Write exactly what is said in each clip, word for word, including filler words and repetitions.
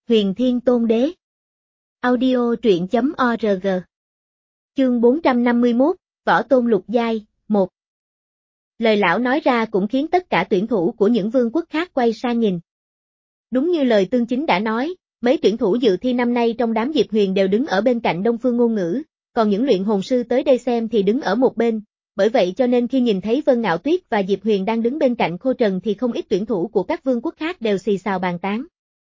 Huyền Thiên Tôn Đế. Audio truyện chấm org. Chương bốn trăm năm mươi mốt, Võ Tôn Lục Giai, một. Lời lão nói ra cũng khiến tất cả tuyển thủ của những vương quốc khác quay sang nhìn. Đúng như lời Tương Chính đã nói, mấy tuyển thủ dự thi năm nay trong đám Diệp Huyền đều đứng ở bên cạnh Đông Phương Ngôn Ngữ, còn những luyện hồn sư tới đây xem thì đứng ở một bên, bởi vậy cho nên khi nhìn thấy Vân Ngạo Tuyết và Diệp Huyền đang đứng bên cạnh Khô Trần thì không ít tuyển thủ của các vương quốc khác đều xì xào bàn tán.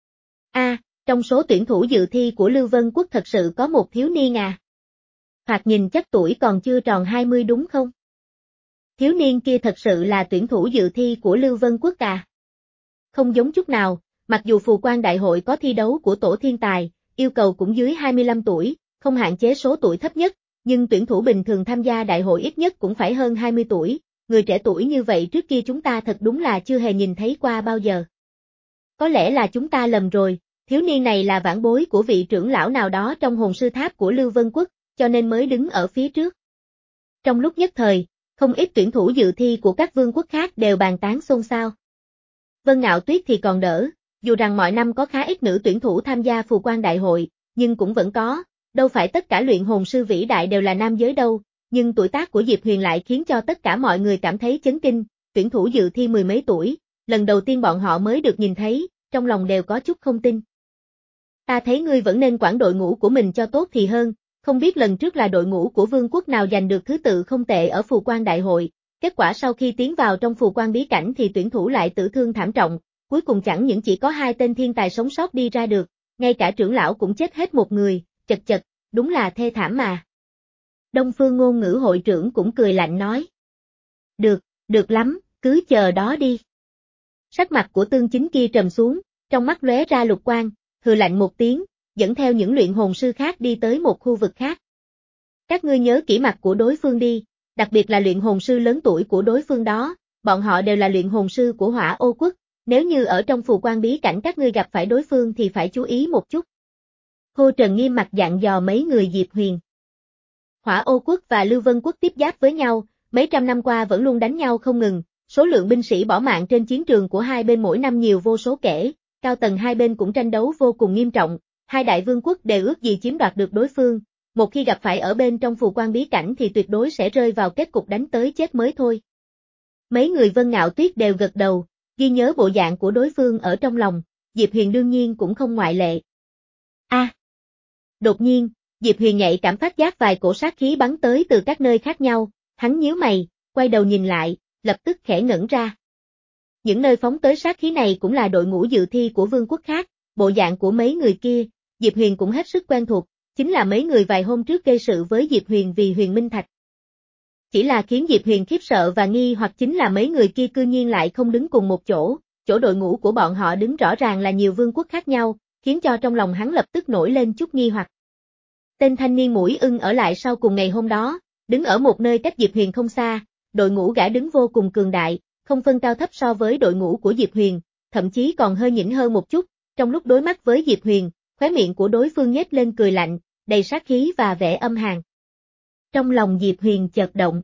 A, à, trong số tuyển thủ dự thi của Lưu Vân Quốc thật sự có một thiếu niên à? Thoạt nhìn chắc tuổi còn chưa tròn hai mươi đúng không? Thiếu niên kia thật sự là tuyển thủ dự thi của Lưu Vân Quốc à? Không giống chút nào, mặc dù phù quan đại hội có thi đấu của tổ thiên tài, yêu cầu cũng dưới hai mươi lăm tuổi, không hạn chế số tuổi thấp nhất, nhưng tuyển thủ bình thường tham gia đại hội ít nhất cũng phải hơn hai mươi tuổi, người trẻ tuổi như vậy trước kia chúng ta thật đúng là chưa hề nhìn thấy qua bao giờ. Có lẽ là chúng ta lầm rồi, thiếu niên này là vãn bối của vị trưởng lão nào đó trong hồn sư tháp của Lưu Vân Quốc, cho nên mới đứng ở phía trước. Trong lúc nhất thời, không ít tuyển thủ dự thi của các vương quốc khác đều bàn tán xôn xao. Vân Ngạo Tuyết thì còn đỡ, dù rằng mọi năm có khá ít nữ tuyển thủ tham gia phù quan đại hội, nhưng cũng vẫn có, đâu phải tất cả luyện hồn sư vĩ đại đều là nam giới đâu, nhưng tuổi tác của Diệp Huyền lại khiến cho tất cả mọi người cảm thấy chấn kinh, tuyển thủ dự thi mười mấy tuổi, lần đầu tiên bọn họ mới được nhìn thấy, trong lòng đều có chút không tin. Ta thấy ngươi vẫn nên quản đội ngũ của mình cho tốt thì hơn, không biết lần trước là đội ngũ của vương quốc nào giành được thứ tự không tệ ở phù quan đại hội, kết quả sau khi tiến vào trong phù quan bí cảnh thì tuyển thủ lại tử thương thảm trọng, cuối cùng chẳng những chỉ có hai tên thiên tài sống sót đi ra được, ngay cả trưởng lão cũng chết hết một người, chật chật, đúng là thê thảm mà. Đông Phương Ngôn Ngữ hội trưởng cũng cười lạnh nói. Được, được lắm, cứ chờ đó đi. Sắc mặt của Tương Chính kia trầm xuống, trong mắt lóe ra lục quang, hừ lạnh một tiếng, dẫn theo những luyện hồn sư khác đi tới một khu vực khác. Các ngươi nhớ kỹ mặt của đối phương đi, đặc biệt là luyện hồn sư lớn tuổi của đối phương đó, bọn họ đều là luyện hồn sư của Hỏa Ô Quốc, nếu như ở trong phù quan bí cảnh các ngươi gặp phải đối phương thì phải chú ý một chút. Khô Trần nghiêm mặt dặn dò mấy người Diệp Huyền. Hỏa Ô Quốc và Lưu Vân Quốc tiếp giáp với nhau, mấy trăm năm qua vẫn luôn đánh nhau không ngừng, số lượng binh sĩ bỏ mạng trên chiến trường của hai bên mỗi năm nhiều vô số kể, cao tầng hai bên cũng tranh đấu vô cùng nghiêm trọng, hai đại vương quốc đều ước gì chiếm đoạt được đối phương, một khi gặp phải ở bên trong phù quan bí cảnh thì tuyệt đối sẽ rơi vào kết cục đánh tới chết mới thôi. Mấy người Vân Ngạo Tuyết đều gật đầu, ghi nhớ bộ dạng của đối phương ở trong lòng, Diệp Huyền đương nhiên cũng không ngoại lệ. A. À, đột nhiên, Diệp Huyền nhạy cảm phát giác vài cổ sát khí bắn tới từ các nơi khác nhau, hắn nhíu mày, quay đầu nhìn lại, lập tức khẽ ngẩn ra. Những nơi phóng tới sát khí này cũng là đội ngũ dự thi của vương quốc khác, bộ dạng của mấy người kia, Diệp Huyền cũng hết sức quen thuộc, chính là mấy người vài hôm trước gây sự với Diệp Huyền vì Huyền Minh Thạch. Chỉ là khiến Diệp Huyền khiếp sợ và nghi hoặc chính là mấy người kia cư nhiên lại không đứng cùng một chỗ, chỗ đội ngũ của bọn họ đứng rõ ràng là nhiều vương quốc khác nhau, khiến cho trong lòng hắn lập tức nổi lên chút nghi hoặc. Tên thanh niên mũi ưng ở lại sau cùng ngày hôm đó, đứng ở một nơi cách Diệp Huyền không xa, đội ngũ gã đứng vô cùng cường đại, không phân cao thấp so với đội ngũ của Diệp Huyền, thậm chí còn hơi nhỉnh hơn một chút, trong lúc đối mắt với Diệp Huyền, khóe miệng của đối phương nhếch lên cười lạnh, đầy sát khí và vẻ âm hàn. Trong lòng Diệp Huyền chợt động.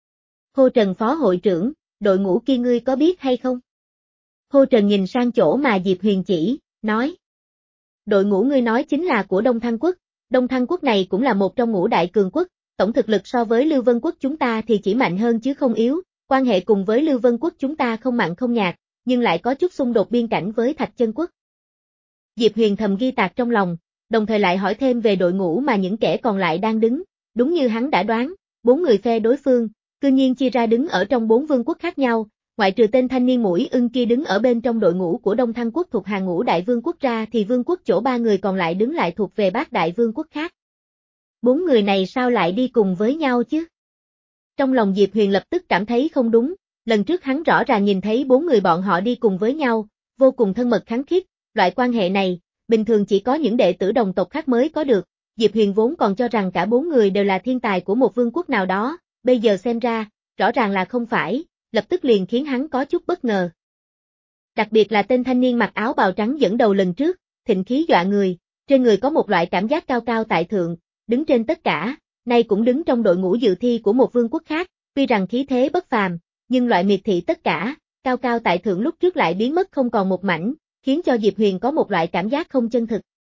Khô Trần phó hội trưởng, đội ngũ kia ngươi có biết hay không? Khô Trần nhìn sang chỗ mà Diệp Huyền chỉ, nói. Đội ngũ ngươi nói chính là của Đông Thăng Quốc, Đông Thăng Quốc này cũng là một trong ngũ đại cường quốc, tổng thực lực so với Lưu Vân Quốc chúng ta thì chỉ mạnh hơn chứ không yếu, quan hệ cùng với Lưu Vân Quốc chúng ta không mặn không nhạt, nhưng lại có chút xung đột biên cảnh với Thạch Chân Quốc. Diệp Huyền thầm ghi tạc trong lòng, đồng thời lại hỏi thêm về đội ngũ mà những kẻ còn lại đang đứng, đúng như hắn đã đoán, bốn người phe đối phương, cư nhiên chia ra đứng ở trong bốn vương quốc khác nhau, ngoại trừ tên thanh niên mũi ưng kia đứng ở bên trong đội ngũ của Đông Thăng Quốc thuộc hàng ngũ đại vương quốc ra thì vương quốc chỗ ba người còn lại đứng lại thuộc về bát đại vương quốc khác. Bốn người này sao lại đi cùng với nhau chứ? Trong lòng Diệp Huyền lập tức cảm thấy không đúng, lần trước hắn rõ ràng nhìn thấy bốn người bọn họ đi cùng với nhau, vô cùng thân mật khăng khít, loại quan hệ này, bình thường chỉ có những đệ tử đồng tộc khác mới có được, Diệp Huyền vốn còn cho rằng cả bốn người đều là thiên tài của một vương quốc nào đó, bây giờ xem ra, rõ ràng là không phải, lập tức liền khiến hắn có chút bất ngờ. Đặc biệt là tên thanh niên mặc áo bào trắng dẫn đầu lần trước, thịnh khí dọa người, trên người có một loại cảm giác cao cao tại thượng, đứng trên tất cả, nay cũng đứng trong đội ngũ dự thi của một vương quốc khác, tuy rằng khí thế bất phàm, nhưng loại miệt thị tất cả, cao cao tại thượng lúc trước lại biến mất không còn một mảnh, khiến cho Diệp Huyền có một loại cảm giác không chân thực.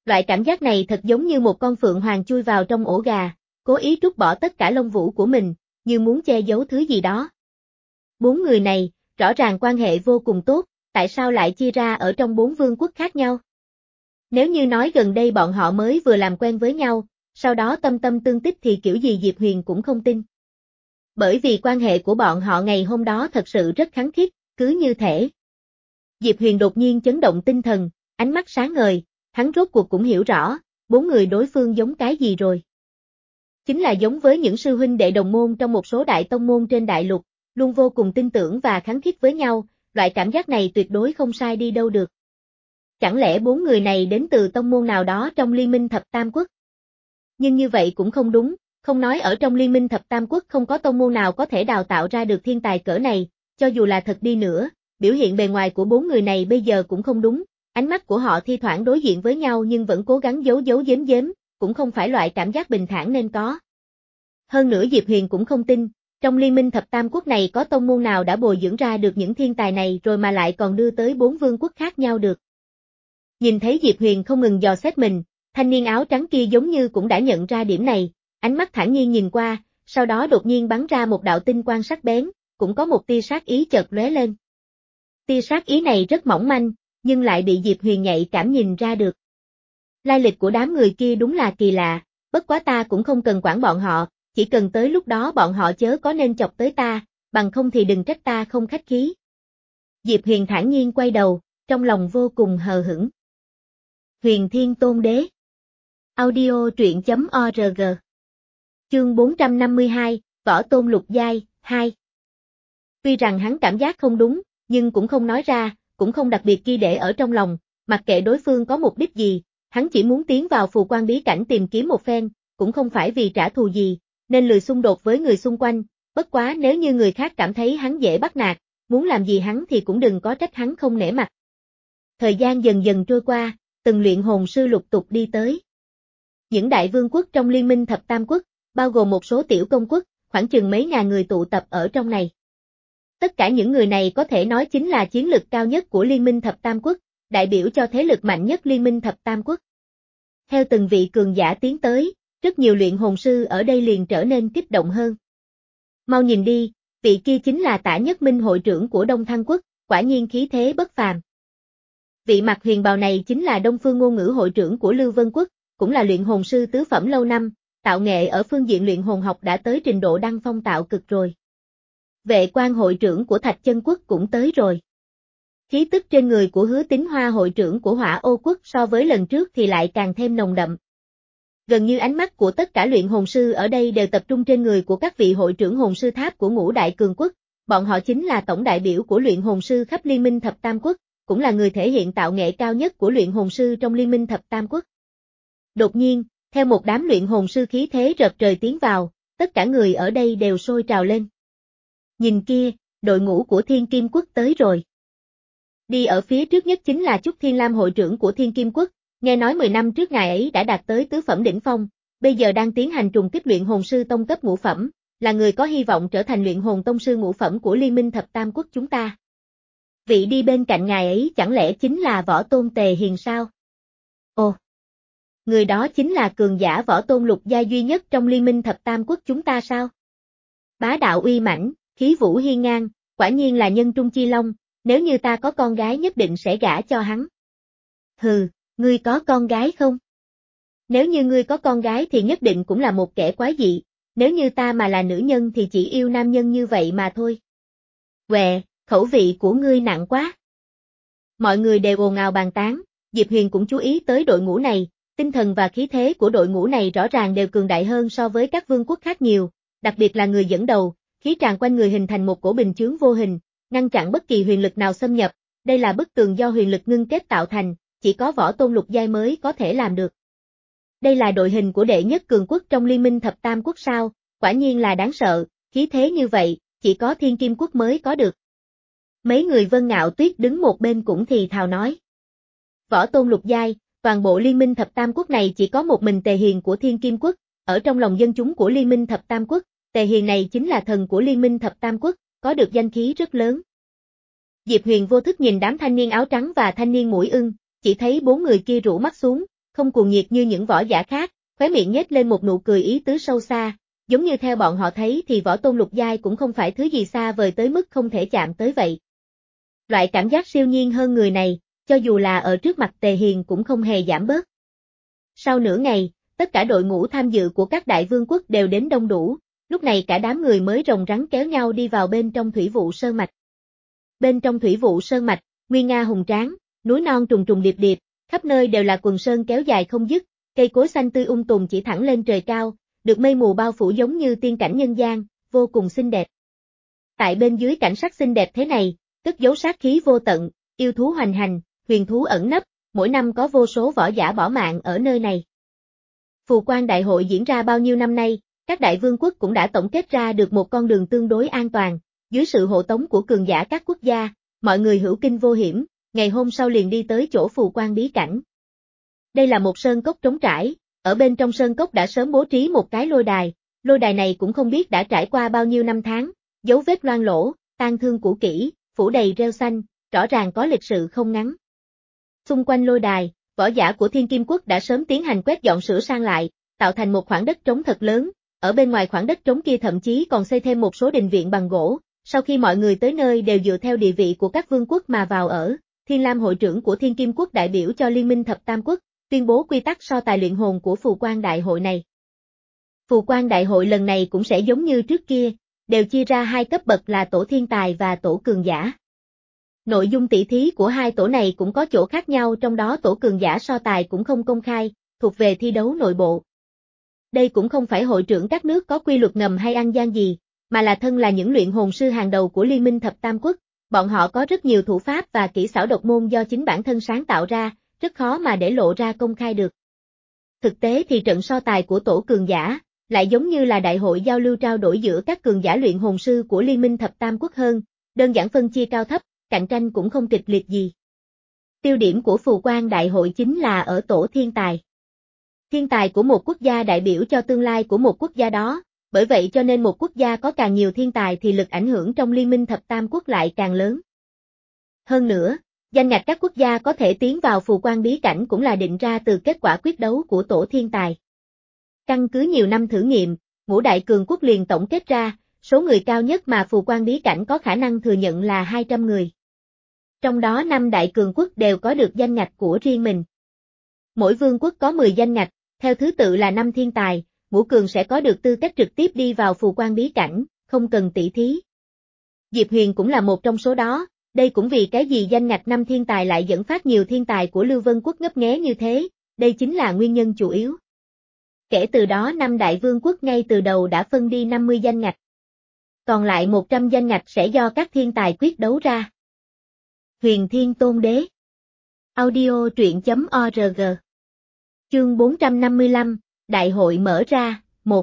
Loại cảm giác này thật giống như một con phượng hoàng chui vào trong ổ gà, cố ý trút bỏ tất cả lông vũ của mình, như muốn che giấu thứ gì đó. Bốn người này, rõ ràng quan hệ vô cùng tốt, tại sao lại chia ra ở trong bốn vương quốc khác nhau? Nếu như nói gần đây bọn họ mới vừa làm quen với nhau, sau đó tâm tâm tương tích thì kiểu gì Diệp Huyền cũng không tin. Bởi vì quan hệ của bọn họ ngày hôm đó thật sự rất khăng khít, cứ như thể. Diệp Huyền đột nhiên chấn động tinh thần, ánh mắt sáng ngời, hắn rốt cuộc cũng hiểu rõ, bốn người đối phương giống cái gì rồi. Chính là giống với những sư huynh đệ đồng môn trong một số đại tông môn trên đại lục, luôn vô cùng tin tưởng và khăng khít với nhau, loại cảm giác này tuyệt đối không sai đi đâu được. Chẳng lẽ bốn người này đến từ tông môn nào đó trong Liên minh Thập Tam Quốc? Nhưng như vậy cũng không đúng, không nói ở trong Liên minh Thập Tam Quốc không có tông môn nào có thể đào tạo ra được thiên tài cỡ này, cho dù là thật đi nữa, biểu hiện bề ngoài của bốn người này bây giờ cũng không đúng, ánh mắt của họ thi thoảng đối diện với nhau nhưng vẫn cố gắng giấu giấu giếm giếm, cũng không phải loại cảm giác bình thản nên có. Hơn nữa Diệp Huyền cũng không tin, trong Liên minh Thập Tam Quốc này có tông môn nào đã bồi dưỡng ra được những thiên tài này rồi mà lại còn đưa tới bốn vương quốc khác nhau được. Nhìn thấy Diệp Huyền không ngừng dò xét mình, thanh niên áo trắng kia giống như cũng đã nhận ra điểm này, ánh mắt thản nhiên nhìn qua, sau đó đột nhiên bắn ra một đạo tinh quang sắc bén, cũng có một tia sát ý chợt lóe lên. Tia sát ý này rất mỏng manh, nhưng lại bị Diệp Huyền nhạy cảm nhìn ra được. Lai lịch của đám người kia đúng là kỳ lạ, bất quá ta cũng không cần quản bọn họ, chỉ cần tới lúc đó bọn họ chớ có nên chọc tới ta, bằng không thì đừng trách ta không khách khí. Diệp Huyền thản nhiên quay đầu, trong lòng vô cùng hờ hững. Huyền Thiên Tôn Đế. Audio truyện chấm org. Chương bốn trăm năm mươi hai, Võ Tôn Lục Giai, hai. Tuy rằng hắn cảm giác không đúng, nhưng cũng không nói ra, cũng không đặc biệt ghi để ở trong lòng, mặc kệ đối phương có mục đích gì, hắn chỉ muốn tiến vào phù quan bí cảnh tìm kiếm một phen, cũng không phải vì trả thù gì, nên lười xung đột với người xung quanh, bất quá nếu như người khác cảm thấy hắn dễ bắt nạt, muốn làm gì hắn thì cũng đừng có trách hắn không nể mặt. Thời gian dần dần trôi qua, từng luyện hồn sư lục tục đi tới. Những đại vương quốc trong Liên minh Thập Tam Quốc, bao gồm một số tiểu công quốc, khoảng chừng mấy ngàn người tụ tập ở trong này. Tất cả những người này có thể nói chính là chiến lực cao nhất của Liên minh Thập Tam Quốc, đại biểu cho thế lực mạnh nhất Liên minh Thập Tam Quốc. Theo từng vị cường giả tiến tới, rất nhiều luyện hồn sư ở đây liền trở nên kích động hơn. Mau nhìn đi, vị kia chính là Tả Nhất Minh hội trưởng của Đông Thăng Quốc, quả nhiên khí thế bất phàm. Vị mặc huyền bào này chính là Đông Phương Ngôn Ngữ hội trưởng của Lưu Vân Quốc, cũng là luyện hồn sư tứ phẩm lâu năm, tạo nghệ ở phương diện luyện hồn học đã tới trình độ đăng phong tạo cực rồi. Vệ quan hội trưởng của Thạch Chân Quốc cũng tới rồi. Khí tức trên người của Hứa Tín Hoa hội trưởng của Hỏa Ô Quốc so với lần trước thì lại càng thêm nồng đậm. Gần như ánh mắt của tất cả luyện hồn sư ở đây đều tập trung trên người của các vị hội trưởng hồn sư tháp của Ngũ Đại Cường Quốc, bọn họ chính là tổng đại biểu của luyện hồn sư khắp Liên minh Thập Tam Quốc, cũng là người thể hiện tạo nghệ cao nhất của luyện hồn sư trong Liên minh Thập Tam Quốc. Đột nhiên, theo một đám luyện hồn sư khí thế rợp trời tiến vào, tất cả người ở đây đều sôi trào lên. Nhìn kia, đội ngũ của Thiên Kim Quốc tới rồi. Đi ở phía trước nhất chính là Chúc Thiên Lam hội trưởng của Thiên Kim Quốc, nghe nói mười năm trước ngài ấy đã đạt tới tứ phẩm đỉnh phong, bây giờ đang tiến hành trùng kích luyện hồn sư tông cấp ngũ phẩm, là người có hy vọng trở thành luyện hồn tông sư ngũ phẩm của Liên minh Thập Tam Quốc chúng ta. Vị đi bên cạnh ngài ấy chẳng lẽ chính là Võ Tôn Tề Hiền sao? Ồ! Người đó chính là cường giả Võ Tôn lục giai duy nhất trong Liên minh Thập Tam Quốc chúng ta sao? Bá đạo uy mãnh, khí vũ hiên ngang, quả nhiên là nhân trung chi long, nếu như ta có con gái nhất định sẽ gả cho hắn. Hừ, ngươi có con gái không? Nếu như ngươi có con gái thì nhất định cũng là một kẻ quái dị, nếu như ta mà là nữ nhân thì chỉ yêu nam nhân như vậy mà thôi. Quẹ, khẩu vị của ngươi nặng quá. Mọi người đều ồn ào bàn tán, Diệp Huyền cũng chú ý tới đội ngũ này, tinh thần và khí thế của đội ngũ này rõ ràng đều cường đại hơn so với các vương quốc khác nhiều, đặc biệt là người dẫn đầu, khí tràn quanh người hình thành một cổ bình chướng vô hình, ngăn chặn bất kỳ huyền lực nào xâm nhập, đây là bức tường do huyền lực ngưng kết tạo thành, chỉ có Võ Tôn lục giai mới có thể làm được. Đây là đội hình của đệ nhất cường quốc trong Liên minh Thập Tam Quốc sao, quả nhiên là đáng sợ, khí thế như vậy, chỉ có Thiên Kim Quốc mới có được. Mấy người Vân Ngạo Tuyết đứng một bên cũng thì thào nói. Võ Tôn lục giai, toàn bộ Liên minh Thập Tam Quốc này chỉ có một mình Tề Hiền của Thiên Kim Quốc, ở trong lòng dân chúng của Liên minh Thập Tam Quốc, Tề Hiền này chính là thần của Liên minh Thập Tam Quốc, có được danh khí rất lớn. Diệp Huyền vô thức nhìn đám thanh niên áo trắng và thanh niên mũi ưng, chỉ thấy bốn người kia rũ mắt xuống, không cuồng nhiệt như những võ giả khác, khóe miệng nhếch lên một nụ cười ý tứ sâu xa, giống như theo bọn họ thấy thì võ tôn lục giai cũng không phải thứ gì xa vời tới mức không thể chạm tới vậy. Loại cảm giác siêu nhiên hơn người này, cho dù là ở trước mặt Tề Hiền cũng không hề giảm bớt. Sau nửa ngày, tất cả đội ngũ tham dự của các đại vương quốc đều đến đông đủ, lúc này cả đám người mới rồng rắn kéo nhau đi vào bên trong thủy vụ sơn mạch. Bên trong thủy vụ sơn mạch, nguy nga hùng tráng, núi non trùng trùng điệp điệp, khắp nơi đều là quần sơn kéo dài không dứt, cây cối xanh tươi um tùm chỉ thẳng lên trời cao, được mây mù bao phủ giống như tiên cảnh nhân gian, vô cùng xinh đẹp. Tại bên dưới cảnh sắc xinh đẹp thế này, cất giấu sát khí vô tận, yêu thú hoành hành, huyền thú ẩn nấp, mỗi năm có vô số võ giả bỏ mạng ở nơi này. Phù Quan Đại hội diễn ra bao nhiêu năm nay, các đại vương quốc cũng đã tổng kết ra được một con đường tương đối an toàn, dưới sự hộ tống của cường giả các quốc gia, mọi người hữu kinh vô hiểm, ngày hôm sau liền đi tới chỗ Phù Quan bí cảnh. Đây là một sơn cốc trống trải, ở bên trong sơn cốc đã sớm bố trí một cái lôi đài, lôi đài này cũng không biết đã trải qua bao nhiêu năm tháng, dấu vết loang lỗ, tang thương cũ kỹ, phủ đầy rêu xanh, rõ ràng có lịch sự không ngắn. Xung quanh lôi đài, võ giả của Thiên Kim Quốc đã sớm tiến hành quét dọn sửa sang lại, tạo thành một khoảng đất trống thật lớn, ở bên ngoài khoảng đất trống kia thậm chí còn xây thêm một số đình viện bằng gỗ, sau khi mọi người tới nơi đều dựa theo địa vị của các vương quốc mà vào ở, Thiên Lam hội trưởng của Thiên Kim Quốc đại biểu cho Liên minh Thập Tam Quốc, tuyên bố quy tắc so tài luyện hồn của Phù Quan Đại hội này. Phù Quan Đại hội lần này cũng sẽ giống như trước kia, đều chia ra hai cấp bậc là tổ thiên tài và tổ cường giả. Nội dung tỷ thí của hai tổ này cũng có chỗ khác nhau, trong đó tổ cường giả so tài cũng không công khai, thuộc về thi đấu nội bộ. Đây cũng không phải hội trưởng các nước có quy luật ngầm hay ăn gian gì, mà là thân là những luyện hồn sư hàng đầu của Liên minh Thập Tam Quốc, bọn họ có rất nhiều thủ pháp và kỹ xảo độc môn do chính bản thân sáng tạo ra, rất khó mà để lộ ra công khai được. Thực tế thì trận so tài của tổ cường giả, lại giống như là đại hội giao lưu trao đổi giữa các cường giả luyện hồn sư của Liên minh Thập Tam Quốc hơn, đơn giản phân chia cao thấp, cạnh tranh cũng không kịch liệt gì. Tiêu điểm của Phù Quan Đại hội chính là ở tổ thiên tài. Thiên tài của một quốc gia đại biểu cho tương lai của một quốc gia đó, bởi vậy cho nên một quốc gia có càng nhiều thiên tài thì lực ảnh hưởng trong Liên minh Thập Tam Quốc lại càng lớn. Hơn nữa, danh ngạch các quốc gia có thể tiến vào Phù Quan bí cảnh cũng là định ra từ kết quả quyết đấu của tổ thiên tài. Căn cứ nhiều năm thử nghiệm, ngũ đại cường quốc liền tổng kết ra, số người cao nhất mà Phù Quan bí cảnh có khả năng thừa nhận là hai trăm người. Trong đó năm đại cường quốc đều có được danh ngạch của riêng mình. Mỗi vương quốc có mười danh ngạch, theo thứ tự là năm thiên tài, ngũ cường sẽ có được tư cách trực tiếp đi vào Phù Quan bí cảnh, không cần tỷ thí. Diệp Huyền cũng là một trong số đó, đây cũng vì cái gì danh ngạch năm thiên tài lại dẫn phát nhiều thiên tài của Lưu Vân Quốc ngấp nghé như thế, đây chính là nguyên nhân chủ yếu. Kể từ đó năm đại vương quốc ngay từ đầu đã phân đi năm mươi danh ngạch. Còn lại một trăm danh ngạch sẽ do các thiên tài quyết đấu ra. Huyền Thiên Tôn Đế. Audio truyện chấm org. Chương bốn trăm năm mươi lăm, Đại hội mở ra, một.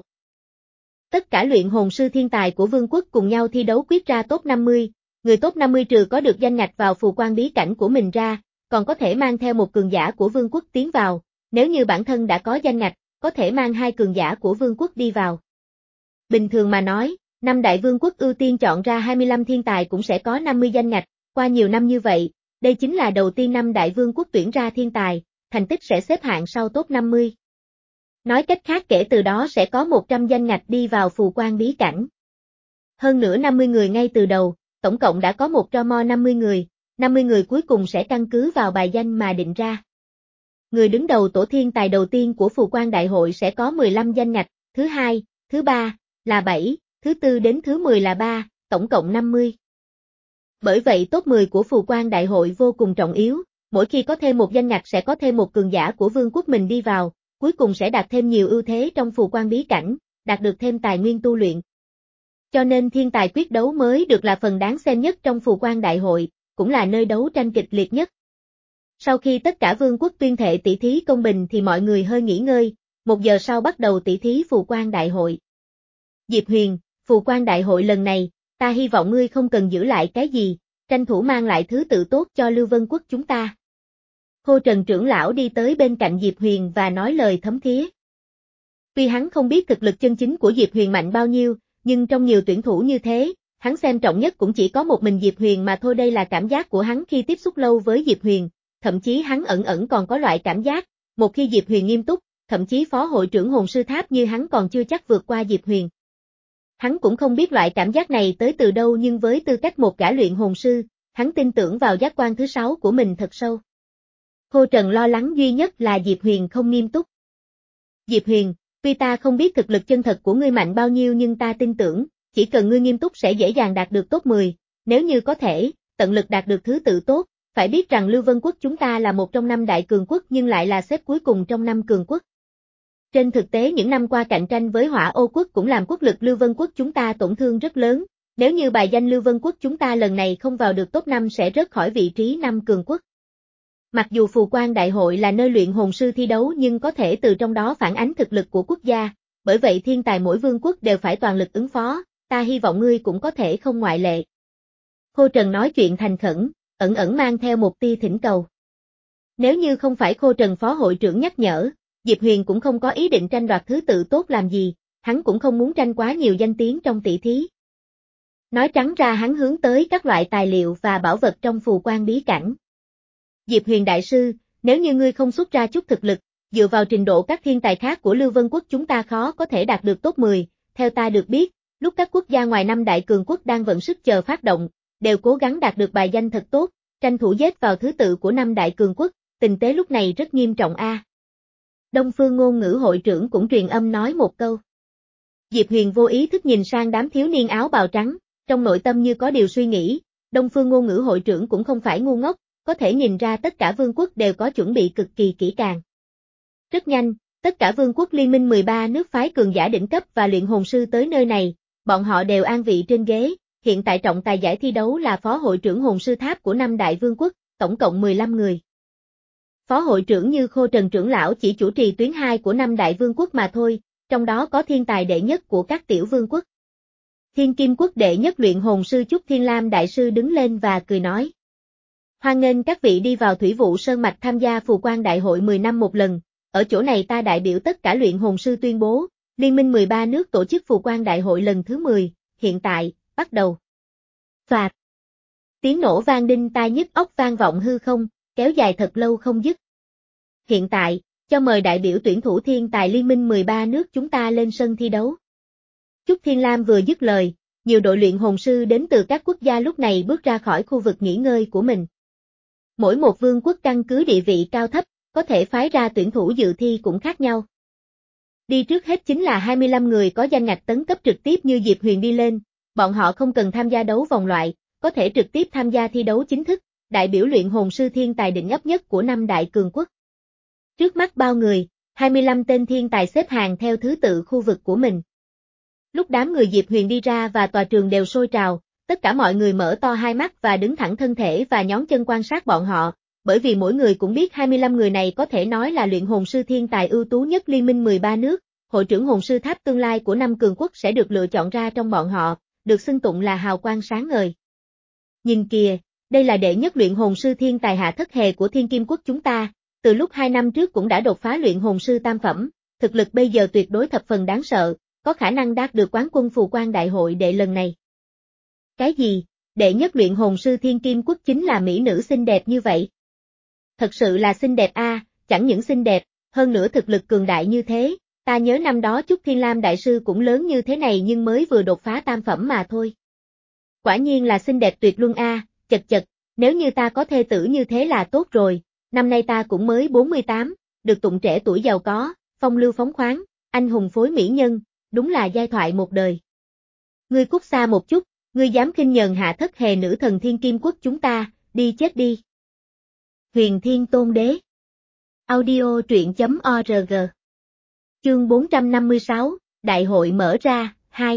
Tất cả luyện hồn sư thiên tài của vương quốc cùng nhau thi đấu quyết ra top năm mươi, người top năm mươi trừ có được danh ngạch vào Phù Quan bí cảnh của mình ra, còn có thể mang theo một cường giả của vương quốc tiến vào, nếu như bản thân đã có danh ngạch, có thể mang hai cường giả của vương quốc đi vào. Bình thường mà nói, năm đại vương quốc ưu tiên chọn ra hai mươi lăm thiên tài cũng sẽ có năm mươi danh ngạch, qua nhiều năm như vậy, đây chính là đầu tiên năm đại vương quốc tuyển ra thiên tài, thành tích sẽ xếp hạng sau top năm mươi. Nói cách khác kể từ đó sẽ có một trăm danh ngạch đi vào Phù Quan bí cảnh. Hơn nữa năm mươi người ngay từ đầu, tổng cộng đã có một tro mo năm mươi người, năm mươi người cuối cùng sẽ căn cứ vào bài danh mà định ra. Người đứng đầu tổ thiên tài đầu tiên của Phù Quan Đại hội sẽ có mười lăm danh ngạch, thứ hai, thứ ba là bảy, thứ tư đến thứ mười là ba, tổng cộng năm mươi. Bởi vậy top mười của Phù Quan Đại hội vô cùng trọng yếu, mỗi khi có thêm một danh ngạch sẽ có thêm một cường giả của vương quốc mình đi vào, cuối cùng sẽ đạt thêm nhiều ưu thế trong Phù Quan bí cảnh, đạt được thêm tài nguyên tu luyện. Cho nên thiên tài quyết đấu mới được là phần đáng xem nhất trong Phù Quan Đại hội, cũng là nơi đấu tranh kịch liệt nhất. Sau khi tất cả vương quốc tuyên thệ tỷ thí công bình thì mọi người hơi nghỉ ngơi, một giờ sau bắt đầu tỷ thí Phù Quan Đại hội. Diệp Huyền, Phù Quan Đại hội lần này, ta hy vọng ngươi không cần giữ lại cái gì, tranh thủ mang lại thứ tự tốt cho Lưu Vân Quốc chúng ta. Hô Trần trưởng lão đi tới bên cạnh Diệp Huyền và nói lời thấm thía. Tuy hắn không biết thực lực chân chính của Diệp Huyền mạnh bao nhiêu, nhưng trong nhiều tuyển thủ như thế, hắn xem trọng nhất cũng chỉ có một mình Diệp Huyền mà thôi, đây là cảm giác của hắn khi tiếp xúc lâu với Diệp Huyền, thậm chí hắn ẩn ẩn còn có loại cảm giác, một khi Diệp Huyền nghiêm túc, thậm chí phó hội trưởng hồn sư tháp như hắn còn chưa chắc vượt qua Diệp Huyền. Hắn cũng không biết loại cảm giác này tới từ đâu nhưng với tư cách một gã luyện hồn sư, hắn tin tưởng vào giác quan thứ sáu của mình thật sâu. Khô Trần lo lắng duy nhất là Diệp Huyền không nghiêm túc. Diệp Huyền, tuy ta không biết thực lực chân thật của ngươi mạnh bao nhiêu nhưng ta tin tưởng, chỉ cần ngươi nghiêm túc sẽ dễ dàng đạt được top mười, nếu như có thể, tận lực đạt được thứ tự tốt, phải biết rằng Lưu Vân Quốc chúng ta là một trong năm đại cường quốc nhưng lại là xếp cuối cùng trong năm cường quốc. Trên thực tế những năm qua cạnh tranh với Hỏa Ô Quốc cũng làm quốc lực Lưu Vân Quốc chúng ta tổn thương rất lớn, nếu như bài danh Lưu Vân Quốc chúng ta lần này không vào được top năm sẽ rớt khỏi vị trí năm cường quốc. Mặc dù Phù Quan Đại hội là nơi luyện hồn sư thi đấu nhưng có thể từ trong đó phản ánh thực lực của quốc gia, bởi vậy thiên tài mỗi vương quốc đều phải toàn lực ứng phó, ta hy vọng ngươi cũng có thể không ngoại lệ. Khô Trần nói chuyện thành khẩn, ẩn ẩn mang theo một tia thỉnh cầu. Nếu như không phải Khô Trần phó hội trưởng nhắc nhở, Diệp Huyền cũng không có ý định tranh đoạt thứ tự tốt làm gì, hắn cũng không muốn tranh quá nhiều danh tiếng trong tỷ thí. Nói trắng ra hắn hướng tới các loại tài liệu và bảo vật trong phù quan bí cảnh. Diệp Huyền đại sư, nếu như ngươi không xuất ra chút thực lực, dựa vào trình độ các thiên tài khác của Lưu Vân Quốc chúng ta khó có thể đạt được top mười, theo ta được biết, lúc các quốc gia ngoài năm đại cường quốc đang vận sức chờ phát động, đều cố gắng đạt được bài danh thật tốt, tranh thủ dết vào thứ tự của năm đại cường quốc, tình thế lúc này rất nghiêm trọng a. À. Đông Phương Ngôn Ngữ hội trưởng cũng truyền âm nói một câu. Diệp Huyền vô ý thức nhìn sang đám thiếu niên áo bào trắng, trong nội tâm như có điều suy nghĩ, Đông Phương Ngôn Ngữ hội trưởng cũng không phải ngu ngốc, có thể nhìn ra tất cả vương quốc đều có chuẩn bị cực kỳ kỹ càng. Rất nhanh, tất cả vương quốc liên minh mười ba nước phái cường giả đỉnh cấp và luyện hồn sư tới nơi này, bọn họ đều an vị trên ghế, hiện tại trọng tài giải thi đấu là phó hội trưởng hồn sư tháp của năm đại vương quốc, tổng cộng mười lăm người. Phó hội trưởng như Khô Trần trưởng lão chỉ chủ trì tuyến hai của năm đại vương quốc mà thôi, trong đó có thiên tài đệ nhất của các tiểu vương quốc. Thiên Kim quốc đệ nhất luyện hồn sư Chúc Thiên Lam đại sư đứng lên và cười nói. Hoan nghênh các vị đi vào Thủy Vụ Sơn Mạch tham gia Phù Quan Đại hội mười năm một lần, ở chỗ này ta đại biểu tất cả luyện hồn sư tuyên bố, Liên minh mười ba nước tổ chức Phù Quan Đại hội lần thứ mười, hiện tại, bắt đầu. Phạt. Tiếng nổ vang đinh tai nhức óc vang vọng hư không, kéo dài thật lâu không dứt. Hiện tại, cho mời đại biểu tuyển thủ thiên tài Liên minh mười ba nước chúng ta lên sân thi đấu. Chúc Thiên Lam vừa dứt lời, nhiều đội luyện hồn sư đến từ các quốc gia lúc này bước ra khỏi khu vực nghỉ ngơi của mình. Mỗi một vương quốc căn cứ địa vị cao thấp, có thể phái ra tuyển thủ dự thi cũng khác nhau. Đi trước hết chính là hai mươi lăm người có danh ngạch tấn cấp trực tiếp như Diệp Huyền đi lên, bọn họ không cần tham gia đấu vòng loại, có thể trực tiếp tham gia thi đấu chính thức, đại biểu luyện hồn sư thiên tài đỉnh ấp nhất của năm đại cường quốc. Trước mắt bao người, hai mươi lăm tên thiên tài xếp hàng theo thứ tự khu vực của mình. Lúc đám người Diệp Huyền đi ra và tòa trường đều sôi trào, tất cả mọi người mở to hai mắt và đứng thẳng thân thể và nhón chân quan sát bọn họ, bởi vì mỗi người cũng biết hai mươi lăm người này có thể nói là luyện hồn sư thiên tài ưu tú nhất liên minh mười ba nước, hội trưởng hồn sư tháp tương lai của năm cường quốc sẽ được lựa chọn ra trong bọn họ, được xưng tụng là hào quang sáng ngời. Nhìn kìa, đây là đệ nhất luyện hồn sư thiên tài Hạ Thất Hề của Thiên Kim quốc chúng ta, từ lúc hai năm trước cũng đã đột phá luyện hồn sư tam phẩm, thực lực bây giờ tuyệt đối thập phần đáng sợ, có khả năng đạt được quán quân Phù Quan Đại hội đệ lần này. Cái gì? Đệ nhất luyện hồn sư Thiên Kim quốc chính là mỹ nữ xinh đẹp như vậy? Thật sự là xinh đẹp a, à, chẳng những xinh đẹp, hơn nữa thực lực cường đại như thế, ta nhớ năm đó Chúc Thiên Lam đại sư cũng lớn như thế này nhưng mới vừa đột phá tam phẩm mà thôi. Quả nhiên là xinh đẹp tuyệt luân a, à, chật chật, nếu như ta có thê tử như thế là tốt rồi, năm nay ta cũng mới bốn mươi tám, được tụng trẻ tuổi giàu có, phong lưu phóng khoáng, anh hùng phối mỹ nhân, đúng là giai thoại một đời. Ngươi cút xa một chút, ngươi dám khinh nhờn Hạ Thất Hề nữ thần Thiên Kim quốc chúng ta, đi chết đi. Huyền Thiên Tôn Đế. Audio truyện chấm org. Chương bốn trăm năm mươi sáu, Đại hội mở ra, hai.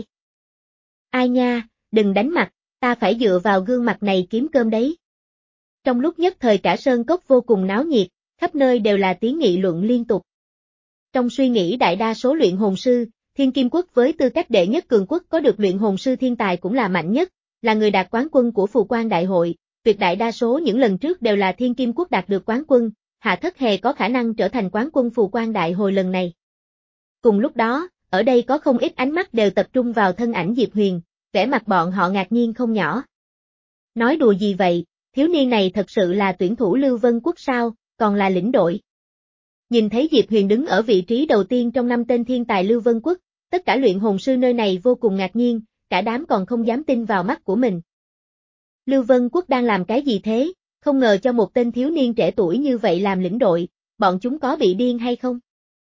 Ai nha, đừng đánh mặt, ta phải dựa vào gương mặt này kiếm cơm đấy. Trong lúc nhất thời cả sơn cốc vô cùng náo nhiệt, khắp nơi đều là tiếng nghị luận liên tục. Trong suy nghĩ đại đa số luyện hồn sư, Thiên Kim quốc với tư cách đệ nhất cường quốc có được luyện hồn sư thiên tài cũng là mạnh nhất, là người đạt quán quân của Phù Quan Đại hội, tuyệt đại đa số những lần trước đều là Thiên Kim quốc đạt được quán quân, Hạ Thất Hề có khả năng trở thành quán quân Phù Quan Đại hội lần này. Cùng lúc đó, ở đây có không ít ánh mắt đều tập trung vào thân ảnh Diệp Huyền, vẻ mặt bọn họ ngạc nhiên không nhỏ. Nói đùa gì vậy, thiếu niên này thật sự là tuyển thủ Lưu Vân quốc sao, còn là lĩnh đội. Nhìn thấy Diệp Huyền đứng ở vị trí đầu tiên trong năm tên thiên tài Lưu Vân Quốc, tất cả luyện hồn sư nơi này vô cùng ngạc nhiên, cả đám còn không dám tin vào mắt của mình. Lưu Vân Quốc đang làm cái gì thế, không ngờ cho một tên thiếu niên trẻ tuổi như vậy làm lĩnh đội, bọn chúng có bị điên hay không?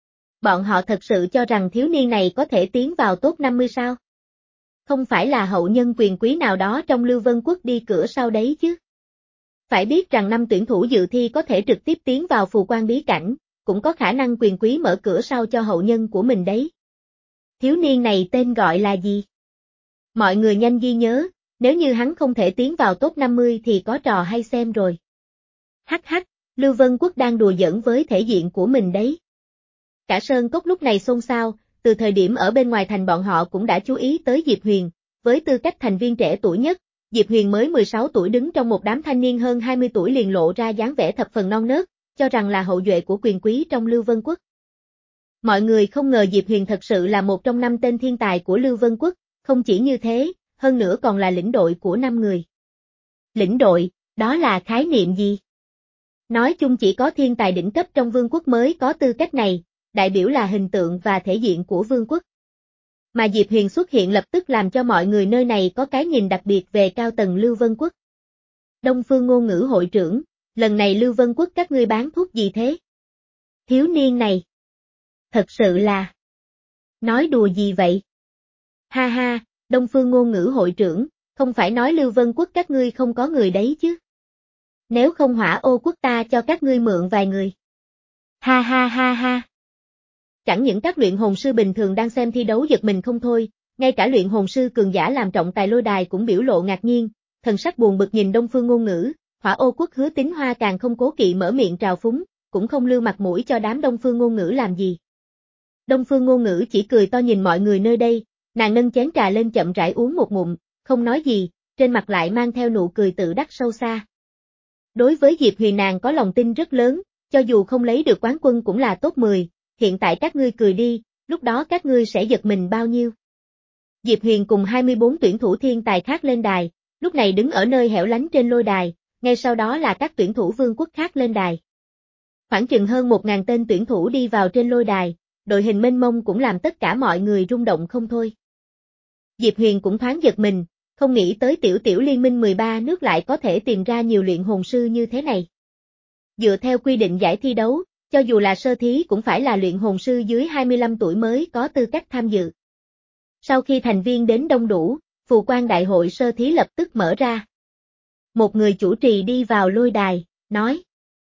Bọn họ thật sự cho rằng thiếu niên này có thể tiến vào top năm mươi sao? Không phải là hậu nhân quyền quý nào đó trong Lưu Vân Quốc đi cửa sau đấy chứ? Phải biết rằng năm tuyển thủ dự thi có thể trực tiếp tiến vào phù quan bí cảnh, cũng có khả năng quyền quý mở cửa sau cho hậu nhân của mình đấy. Thiếu niên này tên gọi là gì? Mọi người nhanh ghi nhớ, nếu như hắn không thể tiến vào top năm mươi thì có trò hay xem rồi. Hắc hắc, Lưu Vân Quốc đang đùa giỡn với thể diện của mình đấy. Cả Sơn Cốc lúc này xôn xao, từ thời điểm ở bên ngoài thành bọn họ cũng đã chú ý tới Diệp Huyền, với tư cách thành viên trẻ tuổi nhất, Diệp Huyền mới mười sáu tuổi đứng trong một đám thanh niên hơn hai mươi tuổi liền lộ ra dáng vẻ thập phần non nớt, cho rằng là hậu duệ của quyền quý trong Lưu Vân Quốc. Mọi người không ngờ Diệp Huyền thật sự là một trong năm tên thiên tài của Lưu Vân Quốc, không chỉ như thế, hơn nữa còn là lĩnh đội của năm người. Lĩnh đội, đó là khái niệm gì? Nói chung chỉ có thiên tài đỉnh cấp trong vương quốc mới có tư cách này, đại biểu là hình tượng và thể diện của vương quốc. Mà Diệp Huyền xuất hiện lập tức làm cho mọi người nơi này có cái nhìn đặc biệt về cao tầng Lưu Vân Quốc. Đông Phương Ngôn Ngữ hội trưởng, lần này Lưu Vân Quốc các ngươi bán thuốc gì thế? Thiếu niên này. Thật sự là. Nói đùa gì vậy? Ha ha, Đông Phương Ngôn Ngữ hội trưởng, không phải nói Lưu Vân Quốc các ngươi không có người đấy chứ. Nếu không Hỏa Ô Quốc ta cho các ngươi mượn vài người. Ha ha ha ha. Chẳng những các luyện hồn sư bình thường đang xem thi đấu giật mình không thôi, ngay cả luyện hồn sư cường giả làm trọng tài lôi đài cũng biểu lộ ngạc nhiên, thần sắc buồn bực nhìn Đông Phương Ngôn Ngữ, Hỏa Ô Quốc Hứa Tín Hoa càng không cố kỵ mở miệng trào phúng, cũng không lưu mặt mũi cho đám Đông Phương Ngôn Ngữ làm gì. Đông Phương Ngôn Ngữ chỉ cười to nhìn mọi người nơi đây, nàng nâng chén trà lên chậm rãi uống một ngụm, không nói gì, trên mặt lại mang theo nụ cười tự đắc sâu xa. Đối với Diệp Huyền nàng có lòng tin rất lớn, cho dù không lấy được quán quân cũng là top mười, hiện tại các ngươi cười đi, lúc đó các ngươi sẽ giật mình bao nhiêu. Diệp Huyền cùng hai mươi bốn tuyển thủ thiên tài khác lên đài, lúc này đứng ở nơi hẻo lánh trên lôi đài, ngay sau đó là các tuyển thủ vương quốc khác lên đài. Khoảng chừng hơn một nghìn tên tuyển thủ đi vào trên lôi đài, đội hình mênh mông cũng làm tất cả mọi người rung động không thôi. Diệp Huyền cũng thoáng giật mình, không nghĩ tới tiểu tiểu liên minh mười ba nước lại có thể tìm ra nhiều luyện hồn sư như thế này. Dựa theo quy định giải thi đấu, cho dù là sơ thí cũng phải là luyện hồn sư dưới hai mươi lăm tuổi mới có tư cách tham dự. Sau khi thành viên đến đông đủ, phù quan đại hội sơ thí lập tức mở ra. Một người chủ trì đi vào lôi đài, nói.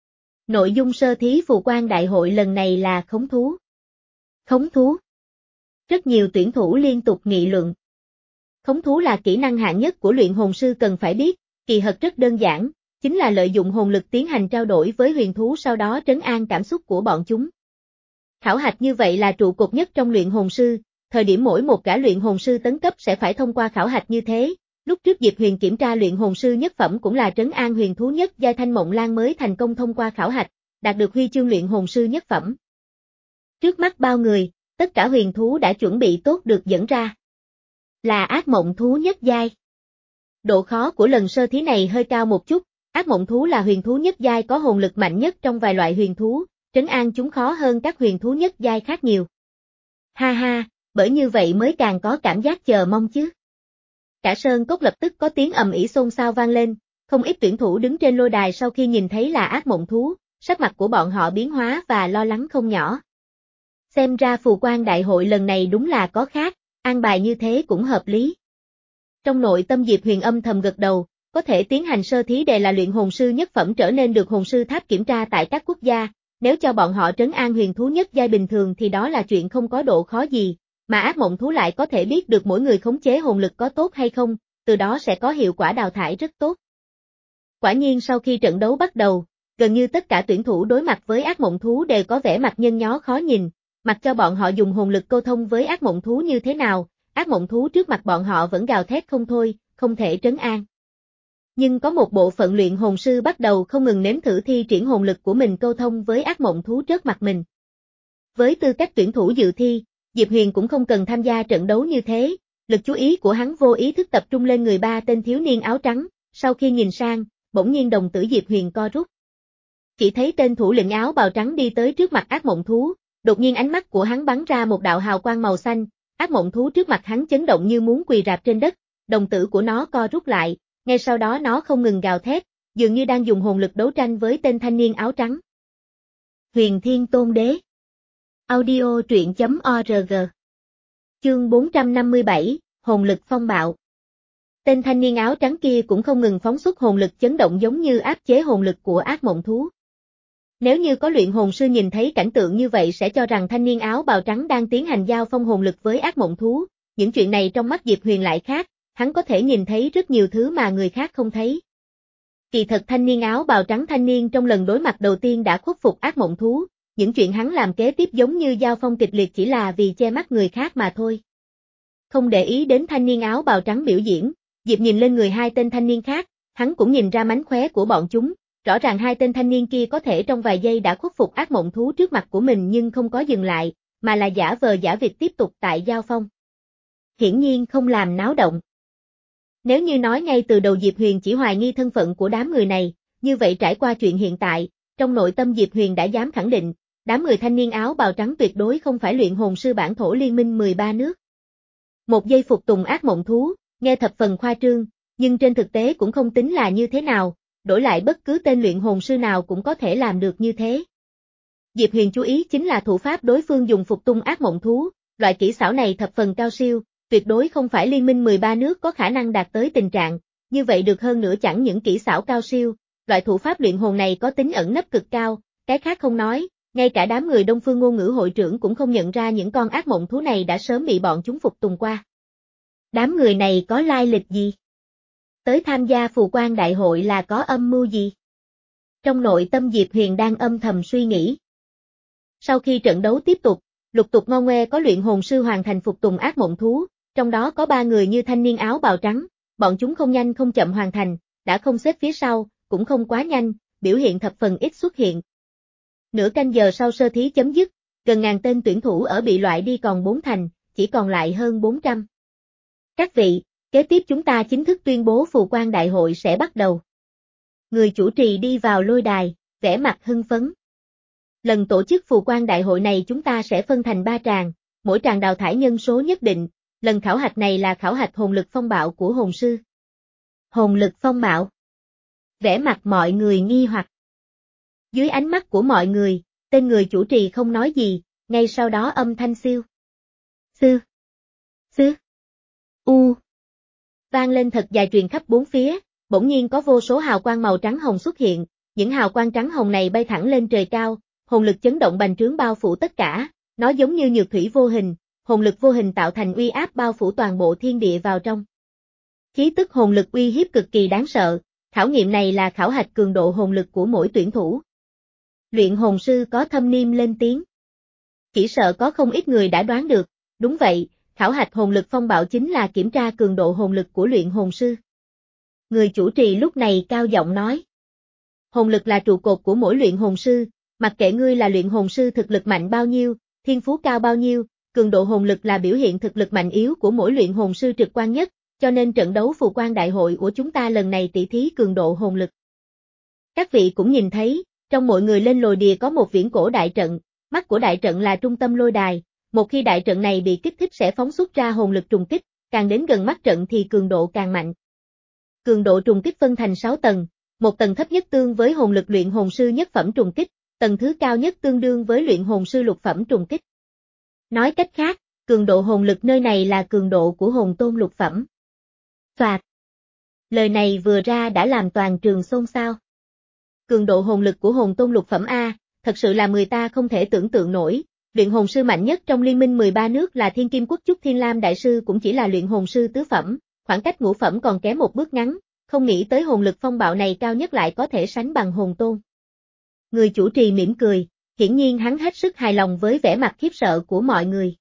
Nội dung sơ thí phù quan đại hội lần này là khống thú. Khống thú. Rất nhiều tuyển thủ liên tục nghị luận. Khống thú là kỹ năng hạng nhất của luyện hồn sư cần phải biết, kỳ thật rất đơn giản, chính là lợi dụng hồn lực tiến hành trao đổi với huyền thú sau đó trấn an cảm xúc của bọn chúng. Khảo hạch như vậy là trụ cột nhất trong luyện hồn sư, thời điểm mỗi một gã luyện hồn sư tấn cấp sẽ phải thông qua khảo hạch như thế. Lúc trước Diệp Huyền kiểm tra luyện hồn sư nhất phẩm cũng là trấn an huyền thú nhất giai Thanh Mộng Lan mới thành công thông qua khảo hạch, đạt được huy chương luyện hồn sư nhất phẩm. Trước mắt bao người, tất cả huyền thú đã chuẩn bị tốt được dẫn ra. Là ác mộng thú nhất giai. Độ khó của lần sơ thí này hơi cao một chút, ác mộng thú là huyền thú nhất giai có hồn lực mạnh nhất trong vài loại huyền thú, trấn an chúng khó hơn các huyền thú nhất giai khác nhiều. Ha ha, bởi như vậy mới càng có cảm giác chờ mong chứ. Cả Sơn Cốc lập tức có tiếng ầm ĩ xôn xao vang lên, không ít tuyển thủ đứng trên lôi đài sau khi nhìn thấy là ác mộng thú, sắc mặt của bọn họ biến hóa và lo lắng không nhỏ. Xem ra phù quan đại hội lần này đúng là có khác, an bài như thế cũng hợp lý. Trong nội tâm Diệp Huyền âm thầm gật đầu, có thể tiến hành sơ thí đề là luyện hồn sư nhất phẩm trở nên được hồn sư tháp kiểm tra tại các quốc gia, nếu cho bọn họ trấn an huyền thú nhất giai bình thường thì đó là chuyện không có độ khó gì, mà ác mộng thú lại có thể biết được mỗi người khống chế hồn lực có tốt hay không, từ đó sẽ có hiệu quả đào thải rất tốt. Quả nhiên sau khi trận đấu bắt đầu, gần như tất cả tuyển thủ đối mặt với ác mộng thú đều có vẻ mặt nhăn nhó khó nhìn, mặc cho bọn họ dùng hồn lực câu thông với ác mộng thú như thế nào, ác mộng thú trước mặt bọn họ vẫn gào thét không thôi, không thể trấn an. Nhưng có một bộ phận luyện hồn sư bắt đầu không ngừng nếm thử thi triển hồn lực của mình câu thông với ác mộng thú trước mặt mình. Với tư cách tuyển thủ dự thi, Diệp Huyền cũng không cần tham gia trận đấu như thế, lực chú ý của hắn vô ý thức tập trung lên người ba tên thiếu niên áo trắng, sau khi nhìn sang, bỗng nhiên đồng tử Diệp Huyền co rút. chỉ thấy tên thủ lĩnh áo bào trắng đi tới trước mặt ác mộng thú, đột nhiên ánh mắt của hắn bắn ra một đạo hào quang màu xanh, ác mộng thú trước mặt hắn chấn động như muốn quỳ rạp trên đất, đồng tử của nó co rút lại, ngay sau đó nó không ngừng gào thét, dường như đang dùng hồn lực đấu tranh với tên thanh niên áo trắng. Huyền Thiên Tôn Đế. Audio truyện chấm org. Chương bốn trăm năm mươi bảy, Hồn lực phong bạo. Tên thanh niên áo trắng kia cũng không ngừng phóng xuất hồn lực chấn động giống như áp chế hồn lực của ác mộng thú. Nếu như có luyện hồn sư nhìn thấy cảnh tượng như vậy sẽ cho rằng thanh niên áo bào trắng đang tiến hành giao phong hồn lực với ác mộng thú, những chuyện này trong mắt Diệp Huyền lại khác, hắn có thể nhìn thấy rất nhiều thứ mà người khác không thấy. Kỳ thật thanh niên áo bào trắng thanh niên trong lần đối mặt đầu tiên đã khuất phục ác mộng thú, những chuyện hắn làm kế tiếp giống như giao phong kịch liệt chỉ là vì che mắt người khác mà thôi. Không để ý đến thanh niên áo bào trắng biểu diễn, Diệp nhìn lên người hai tên thanh niên khác, hắn cũng nhìn ra mánh khóe của bọn chúng, rõ ràng hai tên thanh niên kia có thể trong vài giây đã khuất phục ác mộng thú trước mặt của mình nhưng không có dừng lại, mà là giả vờ giả vịt tiếp tục tại giao phong. Hiển nhiên không làm náo động. Nếu như nói ngay từ đầu Diệp Huyền chỉ hoài nghi thân phận của đám người này, như vậy trải qua chuyện hiện tại, trong nội tâm Diệp Huyền đã dám khẳng định, đám người thanh niên áo bào trắng tuyệt đối không phải luyện hồn sư bản thổ liên minh mười ba nước. Một giây phục tùng ác mộng thú, nghe thập phần khoa trương, nhưng trên thực tế cũng không tính là như thế nào, đổi lại bất cứ tên luyện hồn sư nào cũng có thể làm được như thế. Diệp Huyền chú ý chính là thủ pháp đối phương dùng phục tung ác mộng thú, loại kỹ xảo này thập phần cao siêu, tuyệt đối không phải liên minh mười ba nước có khả năng đạt tới tình trạng, như vậy được hơn nữa chẳng những kỹ xảo cao siêu, loại thủ pháp luyện hồn này có tính ẩn nấp cực cao, cái khác không nói, ngay cả đám người Đông Phương Ngôn Ngữ hội trưởng cũng không nhận ra những con ác mộng thú này đã sớm bị bọn chúng phục tùng qua. Đám người này có lai lịch gì? Tới tham gia phù quan đại hội là có âm mưu gì? Trong nội tâm Diệp Huyền đang âm thầm suy nghĩ. Sau khi trận đấu tiếp tục, lục tục ngo ngoe có luyện hồn sư hoàn thành phục tùng ác mộng thú, trong đó có ba người như thanh niên áo bào trắng, bọn chúng không nhanh không chậm hoàn thành, đã không xếp phía sau, cũng không quá nhanh, biểu hiện thập phần ít xuất hiện. Nửa canh giờ sau sơ thí chấm dứt, gần ngàn tên tuyển thủ ở bị loại đi còn bốn thành, chỉ còn lại hơn bốn trăm. Các vị, kế tiếp chúng ta chính thức tuyên bố phù quan đại hội sẽ bắt đầu. Người chủ trì đi vào lôi đài, vẻ mặt hưng phấn. Lần tổ chức phù quan đại hội này chúng ta sẽ phân thành ba tràng, mỗi tràng đào thải nhân số nhất định, lần khảo hạch này là khảo hạch hồn lực phong bạo của hồn sư. Hồn lực phong bạo. Vẻ mặt mọi người nghi hoặc. Dưới ánh mắt của mọi người, tên người chủ trì không nói gì, ngay sau đó âm thanh siêu. Sư. Sư. U. Vang lên thật dài truyền khắp bốn phía, bỗng nhiên có vô số hào quang màu trắng hồng xuất hiện, những hào quang trắng hồng này bay thẳng lên trời cao, hồn lực chấn động bành trướng bao phủ tất cả, nó giống như nhược thủy vô hình, hồn lực vô hình tạo thành uy áp bao phủ toàn bộ thiên địa vào trong. Khí tức hồn lực uy hiếp cực kỳ đáng sợ, khảo nghiệm này là khảo hạch cường độ hồn lực của mỗi tuyển thủ. Luyện hồn sư có thâm niêm lên tiếng. Chỉ sợ có không ít người đã đoán được, đúng vậy, khảo hạch hồn lực phong bạo chính là kiểm tra cường độ hồn lực của luyện hồn sư. Người chủ trì lúc này cao giọng nói. Hồn lực là trụ cột của mỗi luyện hồn sư, mặc kệ ngươi là luyện hồn sư thực lực mạnh bao nhiêu, thiên phú cao bao nhiêu, cường độ hồn lực là biểu hiện thực lực mạnh yếu của mỗi luyện hồn sư trực quan nhất, cho nên trận đấu phù quan đại hội của chúng ta lần này tỷ thí cường độ hồn lực. Các vị cũng nhìn thấy, trong mọi người lên lôi đìa có một viễn cổ đại trận, mắt của đại trận là trung tâm lôi đài, một khi đại trận này bị kích thích sẽ phóng xuất ra hồn lực trùng kích, càng đến gần mắt trận thì cường độ càng mạnh. Cường độ trùng kích phân thành sáu tầng, một tầng thấp nhất tương với hồn lực luyện hồn sư nhất phẩm trùng kích, tầng thứ cao nhất tương đương với luyện hồn sư lục phẩm trùng kích. Nói cách khác, cường độ hồn lực nơi này là cường độ của hồn tôn lục phẩm. Phạt. Lời này vừa ra đã làm toàn trường xôn xao. Cường độ hồn lực của hồn tôn lục phẩm A, thật sự là người ta không thể tưởng tượng nổi, luyện hồn sư mạnh nhất trong liên minh mười ba nước là Thiên Kim Quốc Chúc Thiên Lam Đại Sư cũng chỉ là luyện hồn sư tứ phẩm, khoảng cách ngũ phẩm còn kém một bước ngắn, không nghĩ tới hồn lực phong bạo này cao nhất lại có thể sánh bằng hồn tôn. Người chủ trì mỉm cười, hiển nhiên hắn hết sức hài lòng với vẻ mặt khiếp sợ của mọi người.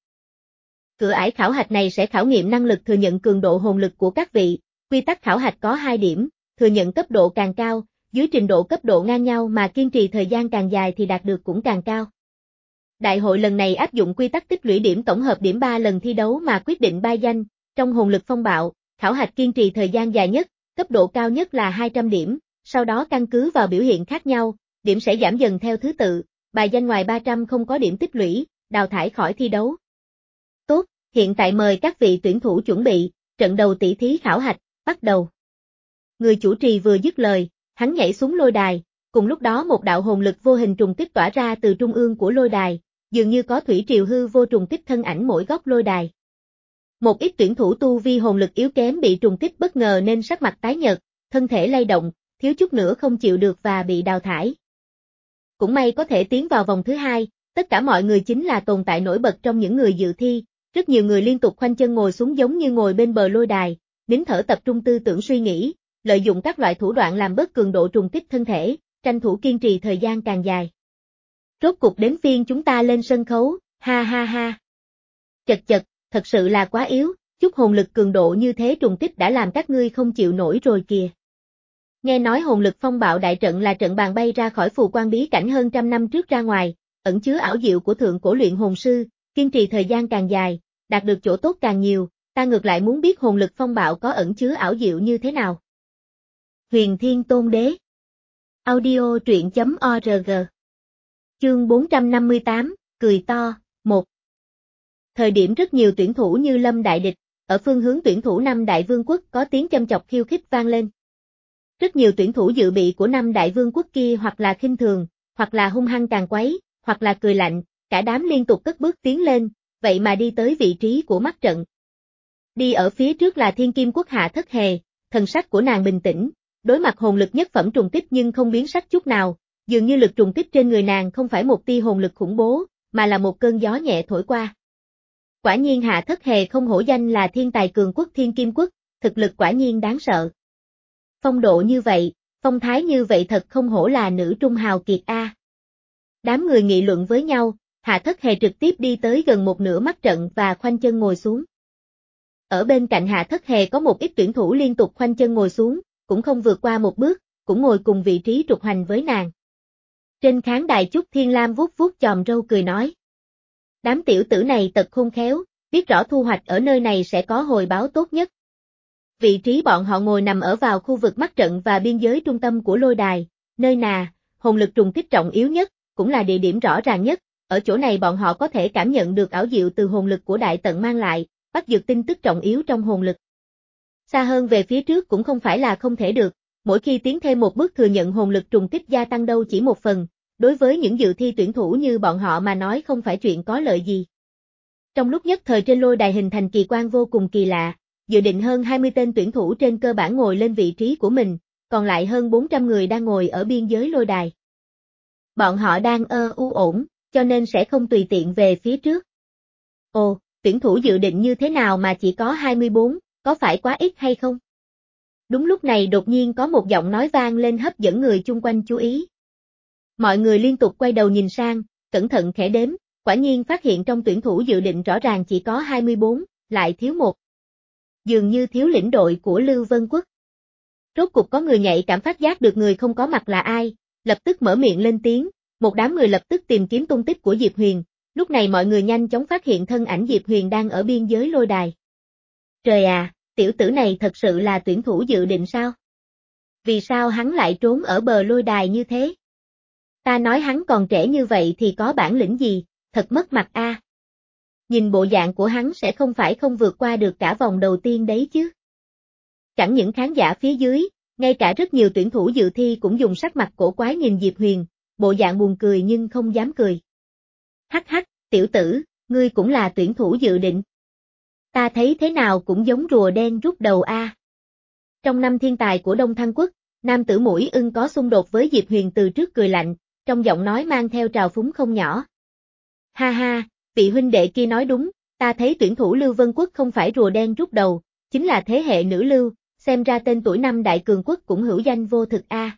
Cửa ải khảo hạch này sẽ khảo nghiệm năng lực thừa nhận cường độ hồn lực của các vị, quy tắc khảo hạch có hai điểm, thừa nhận cấp độ càng cao, dưới trình độ cấp độ ngang nhau mà kiên trì thời gian càng dài thì đạt được cũng càng cao. Đại hội lần này áp dụng quy tắc tích lũy điểm tổng hợp điểm ba lần thi đấu mà quyết định bai danh, trong hồn lực phong bạo, khảo hạch kiên trì thời gian dài nhất, cấp độ cao nhất là hai trăm điểm, sau đó căn cứ vào biểu hiện khác nhau, điểm sẽ giảm dần theo thứ tự, bài danh ngoài ba trăm không có điểm tích lũy, đào thải khỏi thi đấu. Tốt, hiện tại mời các vị tuyển thủ chuẩn bị, trận đầu tỷ thí khảo hạch, bắt đầu. Người chủ trì vừa dứt lời, hắn nhảy xuống lôi đài, cùng lúc đó một đạo hồn lực vô hình trùng kích tỏa ra từ trung ương của lôi đài, dường như có thủy triều hư vô trùng kích thân ảnh mỗi góc lôi đài. Một ít tuyển thủ tu vi hồn lực yếu kém bị trùng kích bất ngờ nên sắc mặt tái nhợt, thân thể lay động, thiếu chút nữa không chịu được và bị đào thải. Cũng may có thể tiến vào vòng thứ hai, tất cả mọi người chính là tồn tại nổi bật trong những người dự thi, rất nhiều người liên tục khoanh chân ngồi xuống giống như ngồi bên bờ lôi đài, nín thở tập trung tư tưởng suy nghĩ, lợi dụng các loại thủ đoạn làm bớt cường độ trùng kích thân thể, tranh thủ kiên trì thời gian càng dài. Rốt cục đến phiên chúng ta lên sân khấu, ha ha ha. Chật chật, thật sự là quá yếu, chút hồn lực cường độ như thế trùng kích đã làm các ngươi không chịu nổi rồi kìa. Nghe nói hồn lực phong bạo đại trận là trận bàn bay ra khỏi phù quan bí cảnh hơn trăm năm trước ra ngoài, ẩn chứa ảo diệu của thượng cổ luyện hồn sư, kiên trì thời gian càng dài, đạt được chỗ tốt càng nhiều, ta ngược lại muốn biết hồn lực phong bạo có ẩn chứa ảo diệu như thế nào. Huyền Thiên Tôn Đế. Audio truyện chấm org. Chương bốn trăm năm mươi tám, cười to, một. Thời điểm rất nhiều tuyển thủ như Lâm Đại Địch, ở phương hướng tuyển thủ năm Đại Vương quốc có tiếng châm chọc khiêu khích vang lên. Rất nhiều tuyển thủ dự bị của năm Đại Vương quốc kia hoặc là khinh thường, hoặc là hung hăng càng quấy, hoặc là cười lạnh, cả đám liên tục cất bước tiến lên, vậy mà đi tới vị trí của mắt trận. Đi ở phía trước là Thiên Kim Quốc Hạ Thất Hề, thần sắc của nàng bình tĩnh, đối mặt hồn lực nhất phẩm trùng kích nhưng không biến sắc chút nào, dường như lực trùng kích trên người nàng không phải một tia hồn lực khủng bố, mà là một cơn gió nhẹ thổi qua. Quả nhiên Hạ Thất Hề không hổ danh là thiên tài cường quốc Thiên Kim Quốc, thực lực quả nhiên đáng sợ. Phong độ như vậy, phong thái như vậy thật không hổ là nữ trung hào kiệt a. Đám người nghị luận với nhau, Hạ Thất Hề trực tiếp đi tới gần một nửa mắt trận và khoanh chân ngồi xuống. Ở bên cạnh Hạ Thất Hề có một ít tuyển thủ liên tục khoanh chân ngồi xuống, cũng không vượt qua một bước, cũng ngồi cùng vị trí trục hành với nàng. Trên khán đài Chúc Thiên Lam vuốt vuốt chòm râu cười nói. Đám tiểu tử này tật khôn khéo, biết rõ thu hoạch ở nơi này sẽ có hồi báo tốt nhất. Vị trí bọn họ ngồi nằm ở vào khu vực mắt trận và biên giới trung tâm của lôi đài, nơi nà, hồn lực trùng kích trọng yếu nhất, cũng là địa điểm rõ ràng nhất, ở chỗ này bọn họ có thể cảm nhận được ảo diệu từ hồn lực của đại tận mang lại, bắt được tin tức trọng yếu trong hồn lực. Xa hơn về phía trước cũng không phải là không thể được, mỗi khi tiến thêm một bước thừa nhận hồn lực trùng kích gia tăng đâu chỉ một phần, đối với những dự thi tuyển thủ như bọn họ mà nói không phải chuyện có lợi gì. Trong lúc nhất thời trên lôi đài hình thành kỳ quan vô cùng kỳ lạ, dự định hơn hai mươi tên tuyển thủ trên cơ bản ngồi lên vị trí của mình, còn lại hơn bốn trăm người đang ngồi ở biên giới lôi đài. Bọn họ đang ơ u ổn, cho nên sẽ không tùy tiện về phía trước. Ồ, tuyển thủ dự định như thế nào mà chỉ có hai mươi bốn, có phải quá ít hay không? Đúng lúc này đột nhiên có một giọng nói vang lên hấp dẫn người chung quanh chú ý. Mọi người liên tục quay đầu nhìn sang, cẩn thận khẽ đếm, quả nhiên phát hiện trong tuyển thủ dự định rõ ràng chỉ có hai mươi bốn, lại thiếu một. Dường như thiếu lĩnh đội của Lưu Vân Quốc. Rốt cục có người nhạy cảm phát giác được người không có mặt là ai, lập tức mở miệng lên tiếng, một đám người lập tức tìm kiếm tung tích của Diệp Huyền, lúc này mọi người nhanh chóng phát hiện thân ảnh Diệp Huyền đang ở biên giới lôi đài. Trời à, tiểu tử này thật sự là tuyển thủ dự định sao? Vì sao hắn lại trốn ở bờ lôi đài như thế? Ta nói hắn còn trẻ như vậy thì có bản lĩnh gì, thật mất mặt a. Nhìn bộ dạng của hắn sẽ không phải không vượt qua được cả vòng đầu tiên đấy chứ. Chẳng những khán giả phía dưới, ngay cả rất nhiều tuyển thủ dự thi cũng dùng sắc mặt cổ quái nhìn Diệp Huyền, bộ dạng buồn cười nhưng không dám cười. Hắc hắc, tiểu tử, ngươi cũng là tuyển thủ dự định. Ta thấy thế nào cũng giống rùa đen rút đầu a. Trong năm thiên tài của Đông Thăng Quốc, nam tử Mũi Ưng có xung đột với Diệp Huyền từ trước cười lạnh, trong giọng nói mang theo trào phúng không nhỏ. Ha ha, vị huynh đệ kia nói đúng, ta thấy tuyển thủ Lưu Vân Quốc không phải rùa đen rút đầu, chính là thế hệ nữ lưu, xem ra tên tuổi năm đại cường quốc cũng hữu danh vô thực a.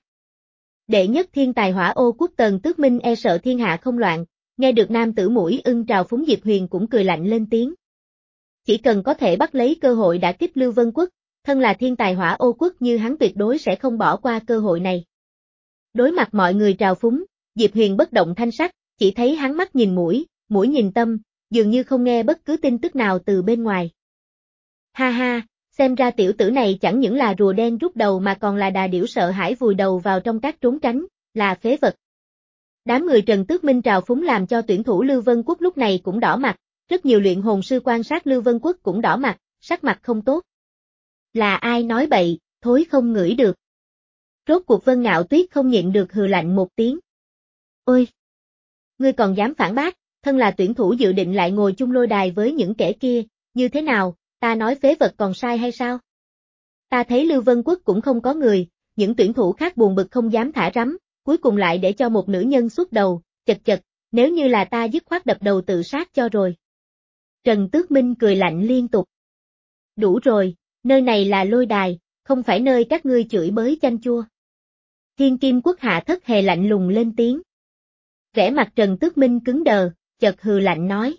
Đệ nhất thiên tài Hỏa Ô Quốc Tần Tước Minh e sợ thiên hạ không loạn, nghe được nam tử Mũi Ưng trào phúng Diệp Huyền cũng cười lạnh lên tiếng. Chỉ cần có thể bắt lấy cơ hội đả kích Lưu Vân Quốc, thân là thiên tài Hỏa Ô Quốc như hắn tuyệt đối sẽ không bỏ qua cơ hội này. Đối mặt mọi người trào phúng, Diệp Huyền bất động thanh sắc, chỉ thấy hắn mắt nhìn mũi, mũi nhìn tâm, dường như không nghe bất cứ tin tức nào từ bên ngoài. Ha ha, xem ra tiểu tử này chẳng những là rùa đen rút đầu mà còn là đà điểu sợ hãi vùi đầu vào trong các trốn tránh, là phế vật, Đám người Trần Tước Minh trào phúng làm cho tuyển thủ Lưu Vân Quốc lúc này cũng đỏ mặt, rất nhiều luyện hồn sư quan sát Lưu Vân Quốc cũng đỏ mặt, sắc mặt không tốt. Là ai nói bậy, thối không ngửi được. Rốt cuộc Vân Ngạo Tuyết không nhịn được hừ lạnh một tiếng. Ôi! Ngươi còn dám phản bác, thân là tuyển thủ dự định lại ngồi chung lôi đài với những kẻ kia, như thế nào, ta nói phế vật còn sai hay sao? Ta thấy Lưu Vân Quốc cũng không có người, những tuyển thủ khác buồn bực không dám thả rắm, cuối cùng lại để cho một nữ nhân xuất đầu, chật chật, nếu như là ta dứt khoát đập đầu tự sát cho rồi. Trần Tước Minh cười lạnh liên tục. Đủ rồi, nơi này là lôi đài, không phải nơi các ngươi chửi bới chanh chua. Thiên Kim Quốc Hạ Thất Hề lạnh lùng lên tiếng. Vẻ mặt Trần Tước Minh cứng đờ, chợt hừ lạnh nói.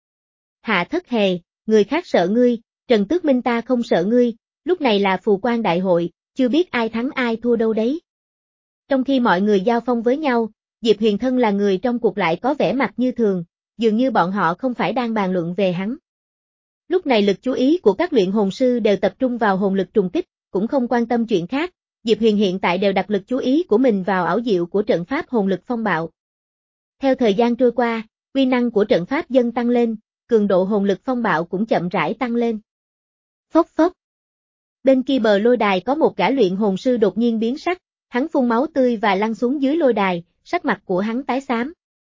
Hạ Thất Hề, người khác sợ ngươi, Trần Tước Minh ta không sợ ngươi, lúc này là phù quan đại hội, chưa biết ai thắng ai thua đâu đấy. Trong khi mọi người giao phong với nhau, Diệp Huyền thân là người trong cuộc lại có vẻ mặt như thường, dường như bọn họ không phải đang bàn luận về hắn. Lúc này lực chú ý của các luyện hồn sư đều tập trung vào hồn lực trùng kích, cũng không quan tâm chuyện khác, Diệp Huyền hiện tại đều đặt lực chú ý của mình vào ảo diệu của trận pháp hồn lực phong bạo. Theo thời gian trôi qua, uy năng của trận pháp dần tăng lên, cường độ hồn lực phong bạo cũng chậm rãi tăng lên. Phốc phốc. Bên kia bờ lôi đài có một gã luyện hồn sư đột nhiên biến sắc, hắn phun máu tươi và lăn xuống dưới lôi đài, sắc mặt của hắn tái xám.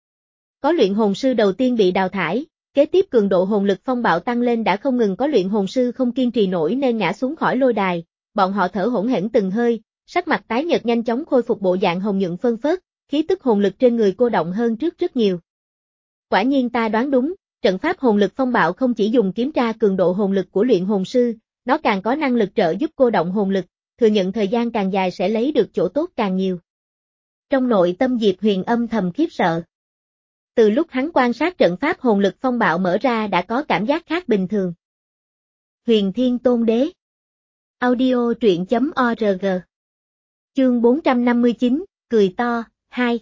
Có luyện hồn sư đầu tiên bị đào thải, kế tiếp cường độ hồn lực phong bạo tăng lên đã không ngừng có luyện hồn sư không kiên trì nổi nên ngã xuống khỏi lôi đài, bọn họ thở hổn hển từng hơi, sắc mặt tái nhợt nhanh chóng khôi phục bộ dạng hồng nhuận phơn phớt, khí tức hồn lực trên người cô động hơn trước rất nhiều. Quả nhiên ta đoán đúng, trận pháp hồn lực phong bạo không chỉ dùng kiểm tra cường độ hồn lực của luyện hồn sư, nó càng có năng lực trợ giúp cô động hồn lực, thừa nhận thời gian càng dài sẽ lấy được chỗ tốt càng nhiều. Trong nội tâm Diệp Huyền âm thầm khiếp sợ. Từ lúc hắn quan sát trận pháp hồn lực phong bạo mở ra đã có cảm giác khác bình thường. Huyền Thiên Tôn Đế. Audio truyện chấm org. Chương bốn trăm năm mươi chín, cười to, hai.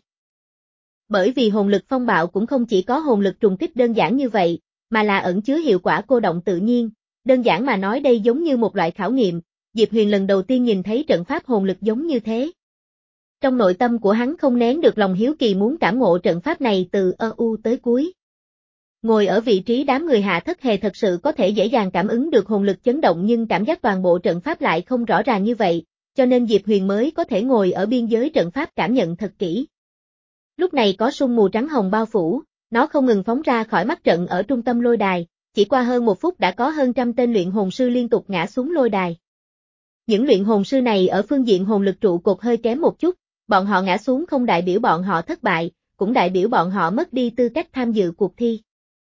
Bởi vì hồn lực phong bạo cũng không chỉ có hồn lực trùng kích đơn giản như vậy, mà là ẩn chứa hiệu quả cô động tự nhiên, đơn giản mà nói đây giống như một loại khảo nghiệm, Diệp Huyền lần đầu tiên nhìn thấy trận pháp hồn lực giống như thế. Trong nội tâm của hắn không nén được lòng hiếu kỳ muốn cảm ngộ trận pháp này từ ơ u tới cuối. Ngồi ở vị trí đám người Hạ Thất Hề thật sự có thể dễ dàng cảm ứng được hồn lực chấn động nhưng cảm giác toàn bộ trận pháp lại không rõ ràng như vậy, cho nên Diệp Huyền mới có thể ngồi ở biên giới trận pháp cảm nhận thật kỹ. Lúc này có sương mù trắng hồng bao phủ, nó không ngừng phóng ra khỏi mắt trận ở trung tâm lôi đài, chỉ qua hơn một phút đã có hơn trăm tên luyện hồn sư liên tục ngã xuống lôi đài. Những luyện hồn sư này ở phương diện hồn lực trụ cột hơi kém một chút, bọn họ ngã xuống không đại biểu bọn họ thất bại, cũng đại biểu bọn họ mất đi tư cách tham dự cuộc thi.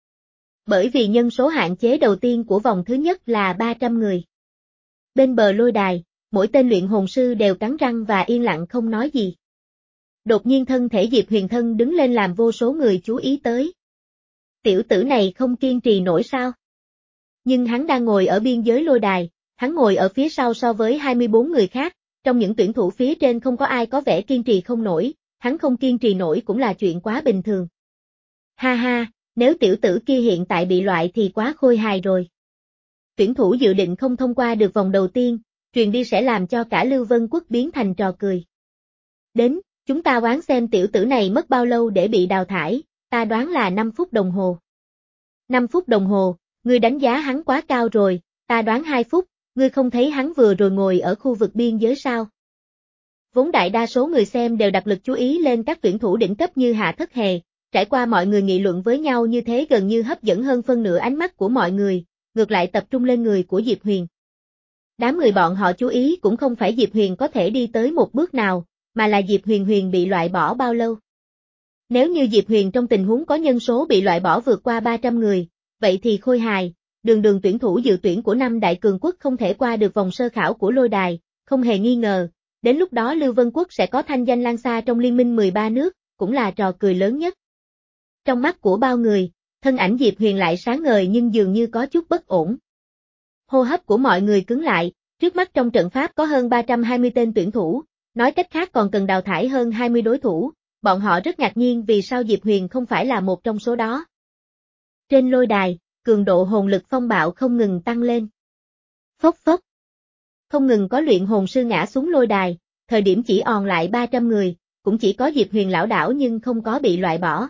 Bởi vì nhân số hạn chế đầu tiên của vòng thứ nhất là ba trăm người. Bên bờ lôi đài, mỗi tên luyện hồn sư đều cắn răng và yên lặng không nói gì. Đột nhiên thân thể Diệp Huyền thân đứng lên làm vô số người chú ý tới. Tiểu tử này không kiên trì nổi sao? Nhưng hắn đang ngồi ở biên giới lôi đài, hắn ngồi ở phía sau so với hai mươi bốn người khác, trong những tuyển thủ phía trên không có ai có vẻ kiên trì không nổi, hắn không kiên trì nổi cũng là chuyện quá bình thường. Ha ha, nếu tiểu tử kia hiện tại bị loại thì quá khôi hài rồi. Tuyển thủ dự định không thông qua được vòng đầu tiên, truyền đi sẽ làm cho cả Lưu Vân Quốc biến thành trò cười. Đến, chúng ta đoán xem tiểu tử này mất bao lâu để bị đào thải, ta đoán là năm phút đồng hồ. năm phút đồng hồ, ngươi đánh giá hắn quá cao rồi, ta đoán hai phút, ngươi không thấy hắn vừa rồi ngồi ở khu vực biên giới sao? Vốn đại đa số người xem đều đặt lực chú ý lên các tuyển thủ đỉnh cấp như Hạ Thất Hề, trải qua mọi người nghị luận với nhau như thế gần như hấp dẫn hơn phân nửa ánh mắt của mọi người, ngược lại tập trung lên người của Diệp Huyền. Đám người bọn họ chú ý cũng không phải Diệp Huyền có thể đi tới một bước nào, mà là Diệp Huyền Huyền bị loại bỏ bao lâu. Nếu như Diệp Huyền trong tình huống có nhân số bị loại bỏ vượt qua ba trăm người, vậy thì khôi hài, đường đường tuyển thủ dự tuyển của năm đại cường quốc không thể qua được vòng sơ khảo của lôi đài, không hề nghi ngờ, đến lúc đó Lưu Vân Quốc sẽ có thanh danh lan xa trong liên minh mười ba nước, cũng là trò cười lớn nhất. Trong mắt của bao người, thân ảnh Diệp Huyền lại sáng ngời nhưng dường như có chút bất ổn. Hô hấp của mọi người cứng lại, trước mắt trong trận pháp có hơn ba trăm hai mươi tên tuyển thủ, nói cách khác còn cần đào thải hơn hai mươi đối thủ, bọn họ rất ngạc nhiên vì sao Diệp Huyền không phải là một trong số đó. Trên lôi đài, cường độ hồn lực phong bạo không ngừng tăng lên. Phốc phốc. Không ngừng có luyện hồn sư ngã xuống lôi đài, thời điểm chỉ còn lại ba trăm người, cũng chỉ có Diệp Huyền lảo đảo nhưng không có bị loại bỏ.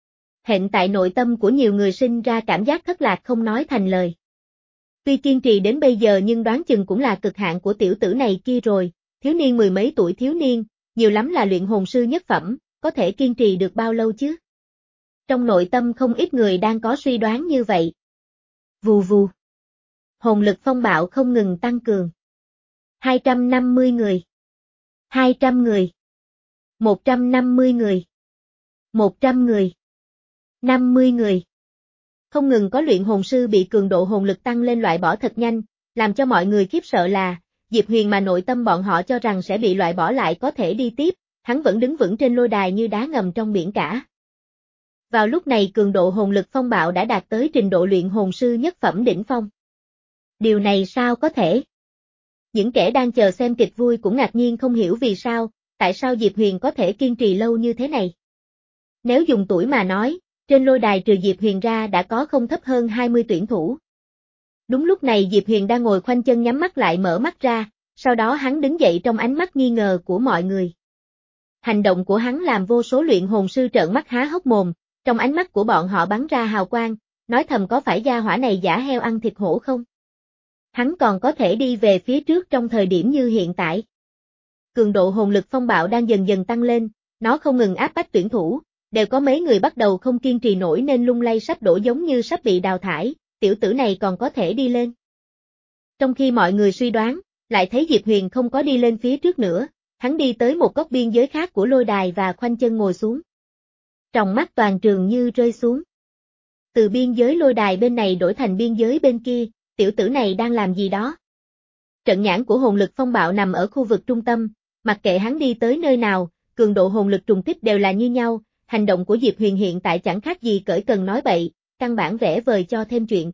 Hiện tại nội tâm của nhiều người sinh ra cảm giác thất lạc không nói thành lời. Tuy kiên trì đến bây giờ nhưng đoán chừng cũng là cực hạn của tiểu tử này kia rồi, thiếu niên mười mấy tuổi thiếu niên, nhiều lắm là luyện hồn sư nhất phẩm, có thể kiên trì được bao lâu chứ? Trong nội tâm không ít người đang có suy đoán như vậy. Vù vù. Hồn lực phong bạo không ngừng tăng cường. hai trăm năm mươi người. hai trăm người. một trăm năm mươi người. một trăm người. năm mươi người. Không ngừng có luyện hồn sư bị cường độ hồn lực tăng lên loại bỏ thật nhanh, làm cho mọi người khiếp sợ là, Diệp Huyền mà nội tâm bọn họ cho rằng sẽ bị loại bỏ lại có thể đi tiếp, hắn vẫn đứng vững trên lôi đài như đá ngầm trong biển cả. Vào lúc này cường độ hồn lực phong bạo đã đạt tới trình độ luyện hồn sư nhất phẩm đỉnh phong. Điều này sao có thể? Những kẻ đang chờ xem kịch vui cũng ngạc nhiên không hiểu vì sao, tại sao Diệp Huyền có thể kiên trì lâu như thế này. Nếu dùng tuổi mà nói, trên lôi đài trừ Diệp Huyền ra đã có không thấp hơn hai mươi tuyển thủ. Đúng lúc này Diệp Huyền đang ngồi khoanh chân nhắm mắt lại mở mắt ra, sau đó hắn đứng dậy trong ánh mắt nghi ngờ của mọi người. Hành động của hắn làm vô số luyện hồn sư trợn mắt há hốc mồm, trong ánh mắt của bọn họ bắn ra hào quang, nói thầm có phải gia hỏa này giả heo ăn thịt hổ không? Hắn còn có thể đi về phía trước trong thời điểm như hiện tại. Cường độ hồn lực phong bạo đang dần dần tăng lên, nó không ngừng áp bách tuyển thủ, đều có mấy người bắt đầu không kiên trì nổi nên lung lay sắp đổ giống như sắp bị đào thải, tiểu tử này còn có thể đi lên. Trong khi mọi người suy đoán, lại thấy Diệp Huyền không có đi lên phía trước nữa, hắn đi tới một góc biên giới khác của lôi đài và khoanh chân ngồi xuống. Tròng mắt toàn trường như rơi xuống. Từ biên giới lôi đài bên này đổi thành biên giới bên kia, tiểu tử này đang làm gì đó. Trận nhãn của hồn lực phong bạo nằm ở khu vực trung tâm, mặc kệ hắn đi tới nơi nào, cường độ hồn lực trùng kích đều là như nhau, hành động của Diệp Huyền hiện tại chẳng khác gì cởi cần nói bậy, căn bản vẽ vời cho thêm chuyện.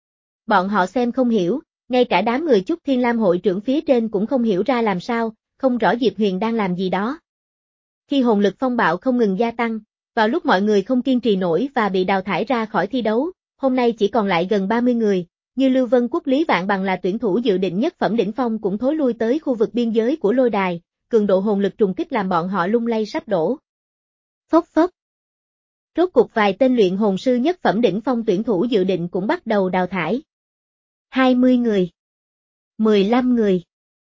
Bọn họ xem không hiểu, ngay cả đám người Chúc Thiên Lam hội trưởng phía trên cũng không hiểu ra làm sao, không rõ Diệp Huyền đang làm gì đó. Khi hồn lực phong bạo không ngừng gia tăng, vào lúc mọi người không kiên trì nổi và bị đào thải ra khỏi thi đấu, hôm nay chỉ còn lại gần ba mươi người, như Lưu Vân Quốc Lý Vạn Bằng là tuyển thủ dự định nhất phẩm đỉnh phong cũng thối lui tới khu vực biên giới của lôi đài, cường độ hồn lực trùng kích làm bọn họ lung lay sắp đổ. Phốc phốc. Rốt cục vài tên luyện hồn sư nhất phẩm đỉnh phong tuyển thủ dự định cũng bắt đầu đào thải. hai mươi người. mười lăm người.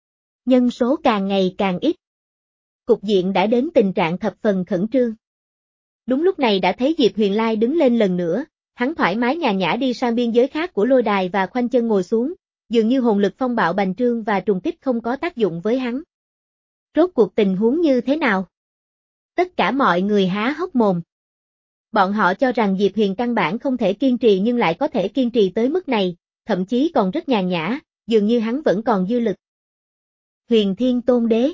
Nhân số càng ngày càng ít. Cục diện đã đến tình trạng thập phần khẩn trương. Đúng lúc này đã thấy Diệp Huyền Lai đứng lên lần nữa, hắn thoải mái nhàn nhã đi sang biên giới khác của lôi đài và khoanh chân ngồi xuống, dường như hồn lực phong bạo bành trương và trùng kích không có tác dụng với hắn. Rốt cuộc tình huống như thế nào? Tất cả mọi người há hốc mồm. Bọn họ cho rằng Diệp Huyền căn bản không thể kiên trì nhưng lại có thể kiên trì tới mức này, thậm chí còn rất nhàn nhã, dường như hắn vẫn còn dư lực. Huyền Thiên Tôn Đế.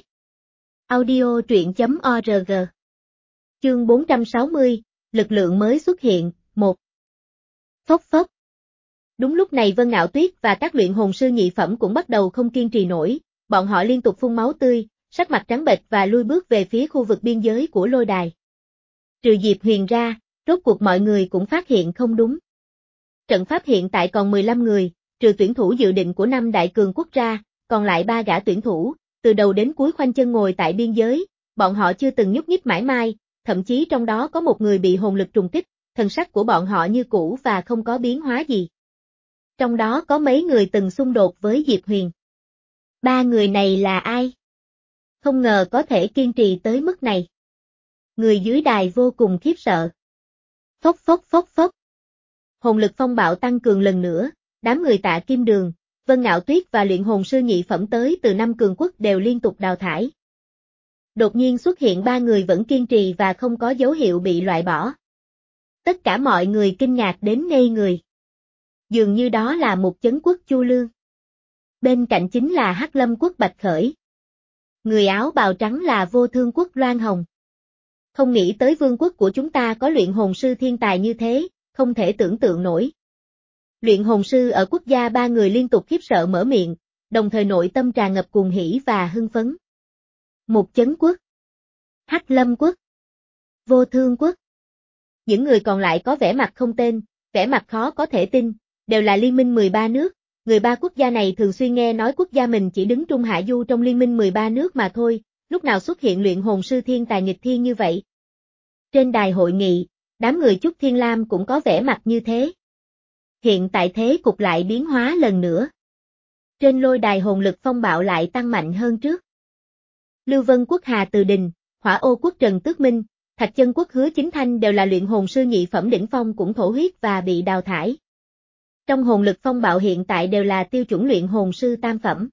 Audio truyện chấm org. Chương bốn trăm sáu mươi, lực lượng mới xuất hiện, một. Phốc phốc. Đúng lúc này Vân Ngạo Tuyết và các luyện hồn sư nhị phẩm cũng bắt đầu không kiên trì nổi, bọn họ liên tục phun máu tươi, sắc mặt trắng bệch và lui bước về phía khu vực biên giới của lôi đài. Trừ Diệp Huyền ra, rốt cuộc mọi người cũng phát hiện không đúng. Trận pháp hiện tại còn mười lăm người, trừ tuyển thủ dự định của năm đại cường quốc ra, còn lại ba gã tuyển thủ, từ đầu đến cuối khoanh chân ngồi tại biên giới, bọn họ chưa từng nhúc nhích mãi mai, thậm chí trong đó có một người bị hồn lực trùng kích, thần sắc của bọn họ như cũ và không có biến hóa gì. Trong đó có mấy người từng xung đột với Diệp Huyền. Ba người này là ai? Không ngờ có thể kiên trì tới mức này. Người dưới đài vô cùng khiếp sợ. Phốc phốc phốc phốc. Hồn lực phong bạo tăng cường lần nữa, đám người Tạ Kim Đường, Vân Ngạo Tuyết và luyện hồn sư nhị phẩm tới từ năm cường quốc đều liên tục đào thải. Đột nhiên xuất hiện ba người vẫn kiên trì và không có dấu hiệu bị loại bỏ. Tất cả mọi người kinh ngạc đến ngây người. Dường như đó là một chấn quốc Chu Lương. Bên cạnh chính là Hắc Lâm quốc Bạch Khởi. Người áo bào trắng là Vô Thương quốc Loan Hồng. Không nghĩ tới vương quốc của chúng ta có luyện hồn sư thiên tài như thế, không thể tưởng tượng nổi. Luyện hồn sư ở quốc gia ba người liên tục khiếp sợ mở miệng, đồng thời nội tâm tràn ngập cuồng hỉ và hưng phấn. Một chấn quốc, Hắc Lâm quốc, Vô Thương quốc. Những người còn lại có vẻ mặt không tên, vẻ mặt khó có thể tin, đều là liên minh mười ba nước, người ba quốc gia này thường xuyên nghe nói quốc gia mình chỉ đứng trung hạ du trong liên minh mười ba nước mà thôi, lúc nào xuất hiện luyện hồn sư thiên tài nghịch thiên như vậy. Trên đài hội nghị, đám người Chúc Thiên Lam cũng có vẻ mặt như thế. Hiện tại thế cục lại biến hóa lần nữa. Trên lôi đài hồn lực phong bạo lại tăng mạnh hơn trước. Lưu Vân Quốc Hà Từ Đình, Hỏa Ô Quốc Trần Tước Minh, Thạch Chân Quốc Hứa Chính Thanh đều là luyện hồn sư nhị phẩm đỉnh phong cũng thổ huyết và bị đào thải. Trong hồn lực phong bạo hiện tại đều là tiêu chuẩn luyện hồn sư tam phẩm.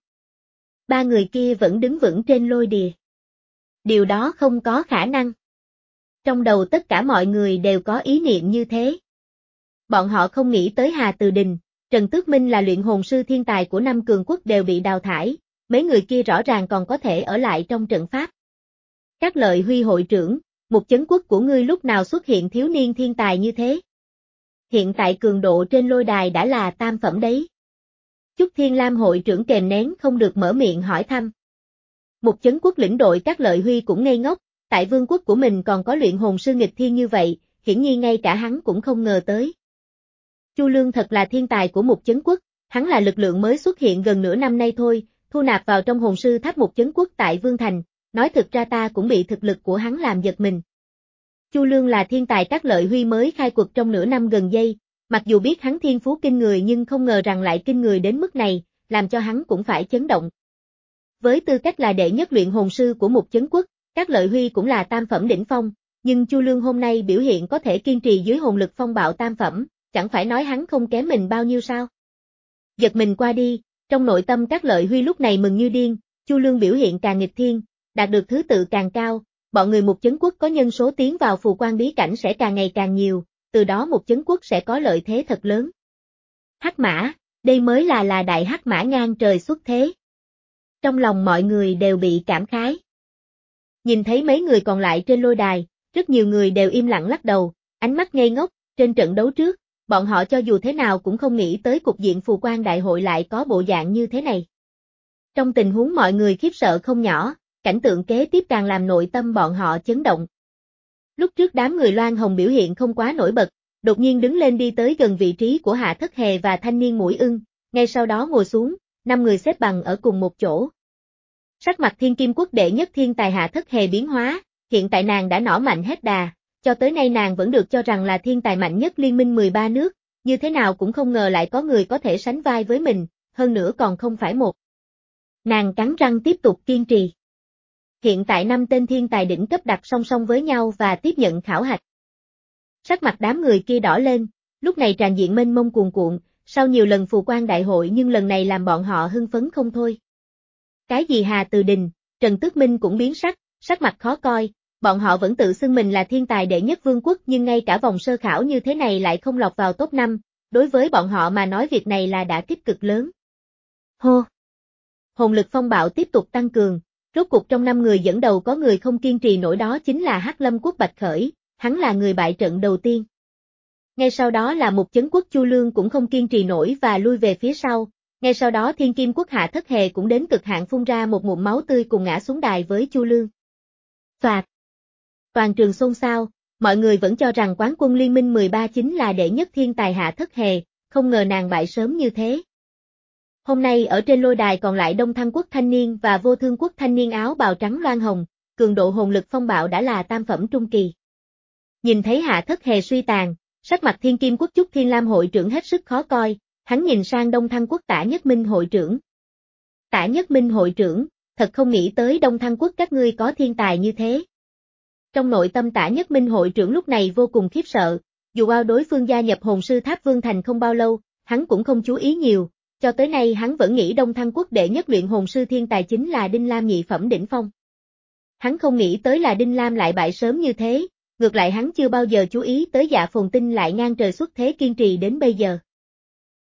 Ba người kia vẫn đứng vững trên lôi đìa. Điều đó không có khả năng. Trong đầu tất cả mọi người đều có ý niệm như thế. Bọn họ không nghĩ tới Hà Từ Đình, Trần Tước Minh là luyện hồn sư thiên tài của năm cường quốc đều bị đào thải, mấy người kia rõ ràng còn có thể ở lại trong trận pháp. Các Lợi Huy hội trưởng, một chấn quốc của ngươi lúc nào xuất hiện thiếu niên thiên tài như thế? Hiện tại cường độ trên lôi đài đã là tam phẩm đấy. Chúc Thiên Lam hội trưởng kềm nén không được mở miệng hỏi thăm. Một chấn quốc lĩnh đội Các Lợi Huy cũng ngây ngốc, tại vương quốc của mình còn có luyện hồn sư nghịch thiên như vậy, hiển nhiên ngay cả hắn cũng không ngờ tới. Chu Lương thật là thiên tài của một chấn quốc, hắn là lực lượng mới xuất hiện gần nửa năm nay thôi, thu nạp vào trong hồn sư tháp một chấn quốc tại Vương Thành, nói thực ra ta cũng bị thực lực của hắn làm giật mình. Chu Lương là thiên tài Các Lợi Huy mới khai quật trong nửa năm gần đây, mặc dù biết hắn thiên phú kinh người nhưng không ngờ rằng lại kinh người đến mức này, làm cho hắn cũng phải chấn động. Với tư cách là đệ nhất luyện hồn sư của một chấn quốc, Các Lợi Huy cũng là tam phẩm đỉnh phong, nhưng Chu Lương hôm nay biểu hiện có thể kiên trì dưới hồn lực phong bạo tam phẩm, chẳng phải nói hắn không kém mình bao nhiêu sao? Giật mình qua đi, trong nội tâm Các Lợi Huy lúc này mừng như điên, Chu Lương biểu hiện càng nghịch thiên, đạt được thứ tự càng cao, bọn người một chấn quốc có nhân số tiến vào phù quan bí cảnh sẽ càng ngày càng nhiều, từ đó một chấn quốc sẽ có lợi thế thật lớn. Hắc mã, đây mới là là đại hắc mã ngang trời xuất thế. Trong lòng mọi người đều bị cảm khái. Nhìn thấy mấy người còn lại trên lôi đài, rất nhiều người đều im lặng lắc đầu, ánh mắt ngây ngốc, trên trận đấu trước, bọn họ cho dù thế nào cũng không nghĩ tới cục diện phù quan đại hội lại có bộ dạng như thế này. Trong tình huống mọi người khiếp sợ không nhỏ, cảnh tượng kế tiếp càng làm nội tâm bọn họ chấn động. Lúc trước đám người Loan Hồng biểu hiện không quá nổi bật, đột nhiên đứng lên đi tới gần vị trí của Hạ Thất Hề và thanh niên mũi ưng, ngay sau đó ngồi xuống, năm người xếp bằng ở cùng một chỗ. Sắc mặt Thiên Kim Quốc đệ nhất thiên tài Hạ Thất Hề biến hóa, hiện tại nàng đã nỏ mạnh hết đà, cho tới nay nàng vẫn được cho rằng là thiên tài mạnh nhất liên minh mười ba nước, như thế nào cũng không ngờ lại có người có thể sánh vai với mình, hơn nữa còn không phải một. Nàng cắn răng tiếp tục kiên trì. Hiện tại năm tên thiên tài đỉnh cấp đặt song song với nhau và tiếp nhận khảo hạch. Sắc mặt đám người kia đỏ lên, lúc này tràn diện mênh mông cuồn cuộn, sau nhiều lần phù quan đại hội nhưng lần này làm bọn họ hưng phấn không thôi. Cái gì Hà Từ Đình, Trần Tước Minh cũng biến sắc, sắc mặt khó coi, bọn họ vẫn tự xưng mình là thiên tài đệ nhất vương quốc nhưng ngay cả vòng sơ khảo như thế này lại không lọt vào top năm, đối với bọn họ mà nói việc này là đã kích cực lớn. Hô! Hồn lực phong bạo tiếp tục tăng cường, rốt cuộc trong năm người dẫn đầu có người không kiên trì nổi, đó chính là Hắc Lâm Quốc Bạch Khởi, hắn là người bại trận đầu tiên. Ngay sau đó là một chấn quốc Chu Lương cũng không kiên trì nổi và lui về phía sau, ngay sau đó Thiên Kim Quốc Hạ Thất Hề cũng đến cực hạn phun ra một ngụm máu tươi cùng ngã xuống đài với Chu Lương. Soạt! Toàn trường xôn xao, mọi người vẫn cho rằng quán quân liên minh mười ba chính là đệ nhất thiên tài Hạ Thất Hề, không ngờ nàng bại sớm như thế. Hôm nay ở trên lôi đài còn lại Đông Thăng Quốc thanh niên và Vô Thương Quốc thanh niên áo bào trắng loan hồng, cường độ hồn lực phong bạo đã là tam phẩm trung kỳ. Nhìn thấy Hạ Thất Hề suy tàn, sắc mặt Thiên Kim Quốc Chúc Thiên Lam hội trưởng hết sức khó coi, hắn nhìn sang Đông Thăng Quốc Tả Nhất Minh hội trưởng. Tả Nhất Minh hội trưởng, thật không nghĩ tới Đông Thăng Quốc các ngươi có thiên tài như thế. Trong nội tâm Tả Nhất Minh hội trưởng lúc này vô cùng khiếp sợ, dù ao đối phương gia nhập hồn sư tháp Vương Thành không bao lâu, hắn cũng không chú ý nhiều, cho tới nay hắn vẫn nghĩ Đông Thăng Quốc đệ nhất luyện hồn sư thiên tài chính là Đinh Lam nhị phẩm đỉnh phong. Hắn không nghĩ tới là Đinh Lam lại bại sớm như thế, ngược lại hắn chưa bao giờ chú ý tới Dạ Phồn Tinh lại ngang trời xuất thế kiên trì đến bây giờ.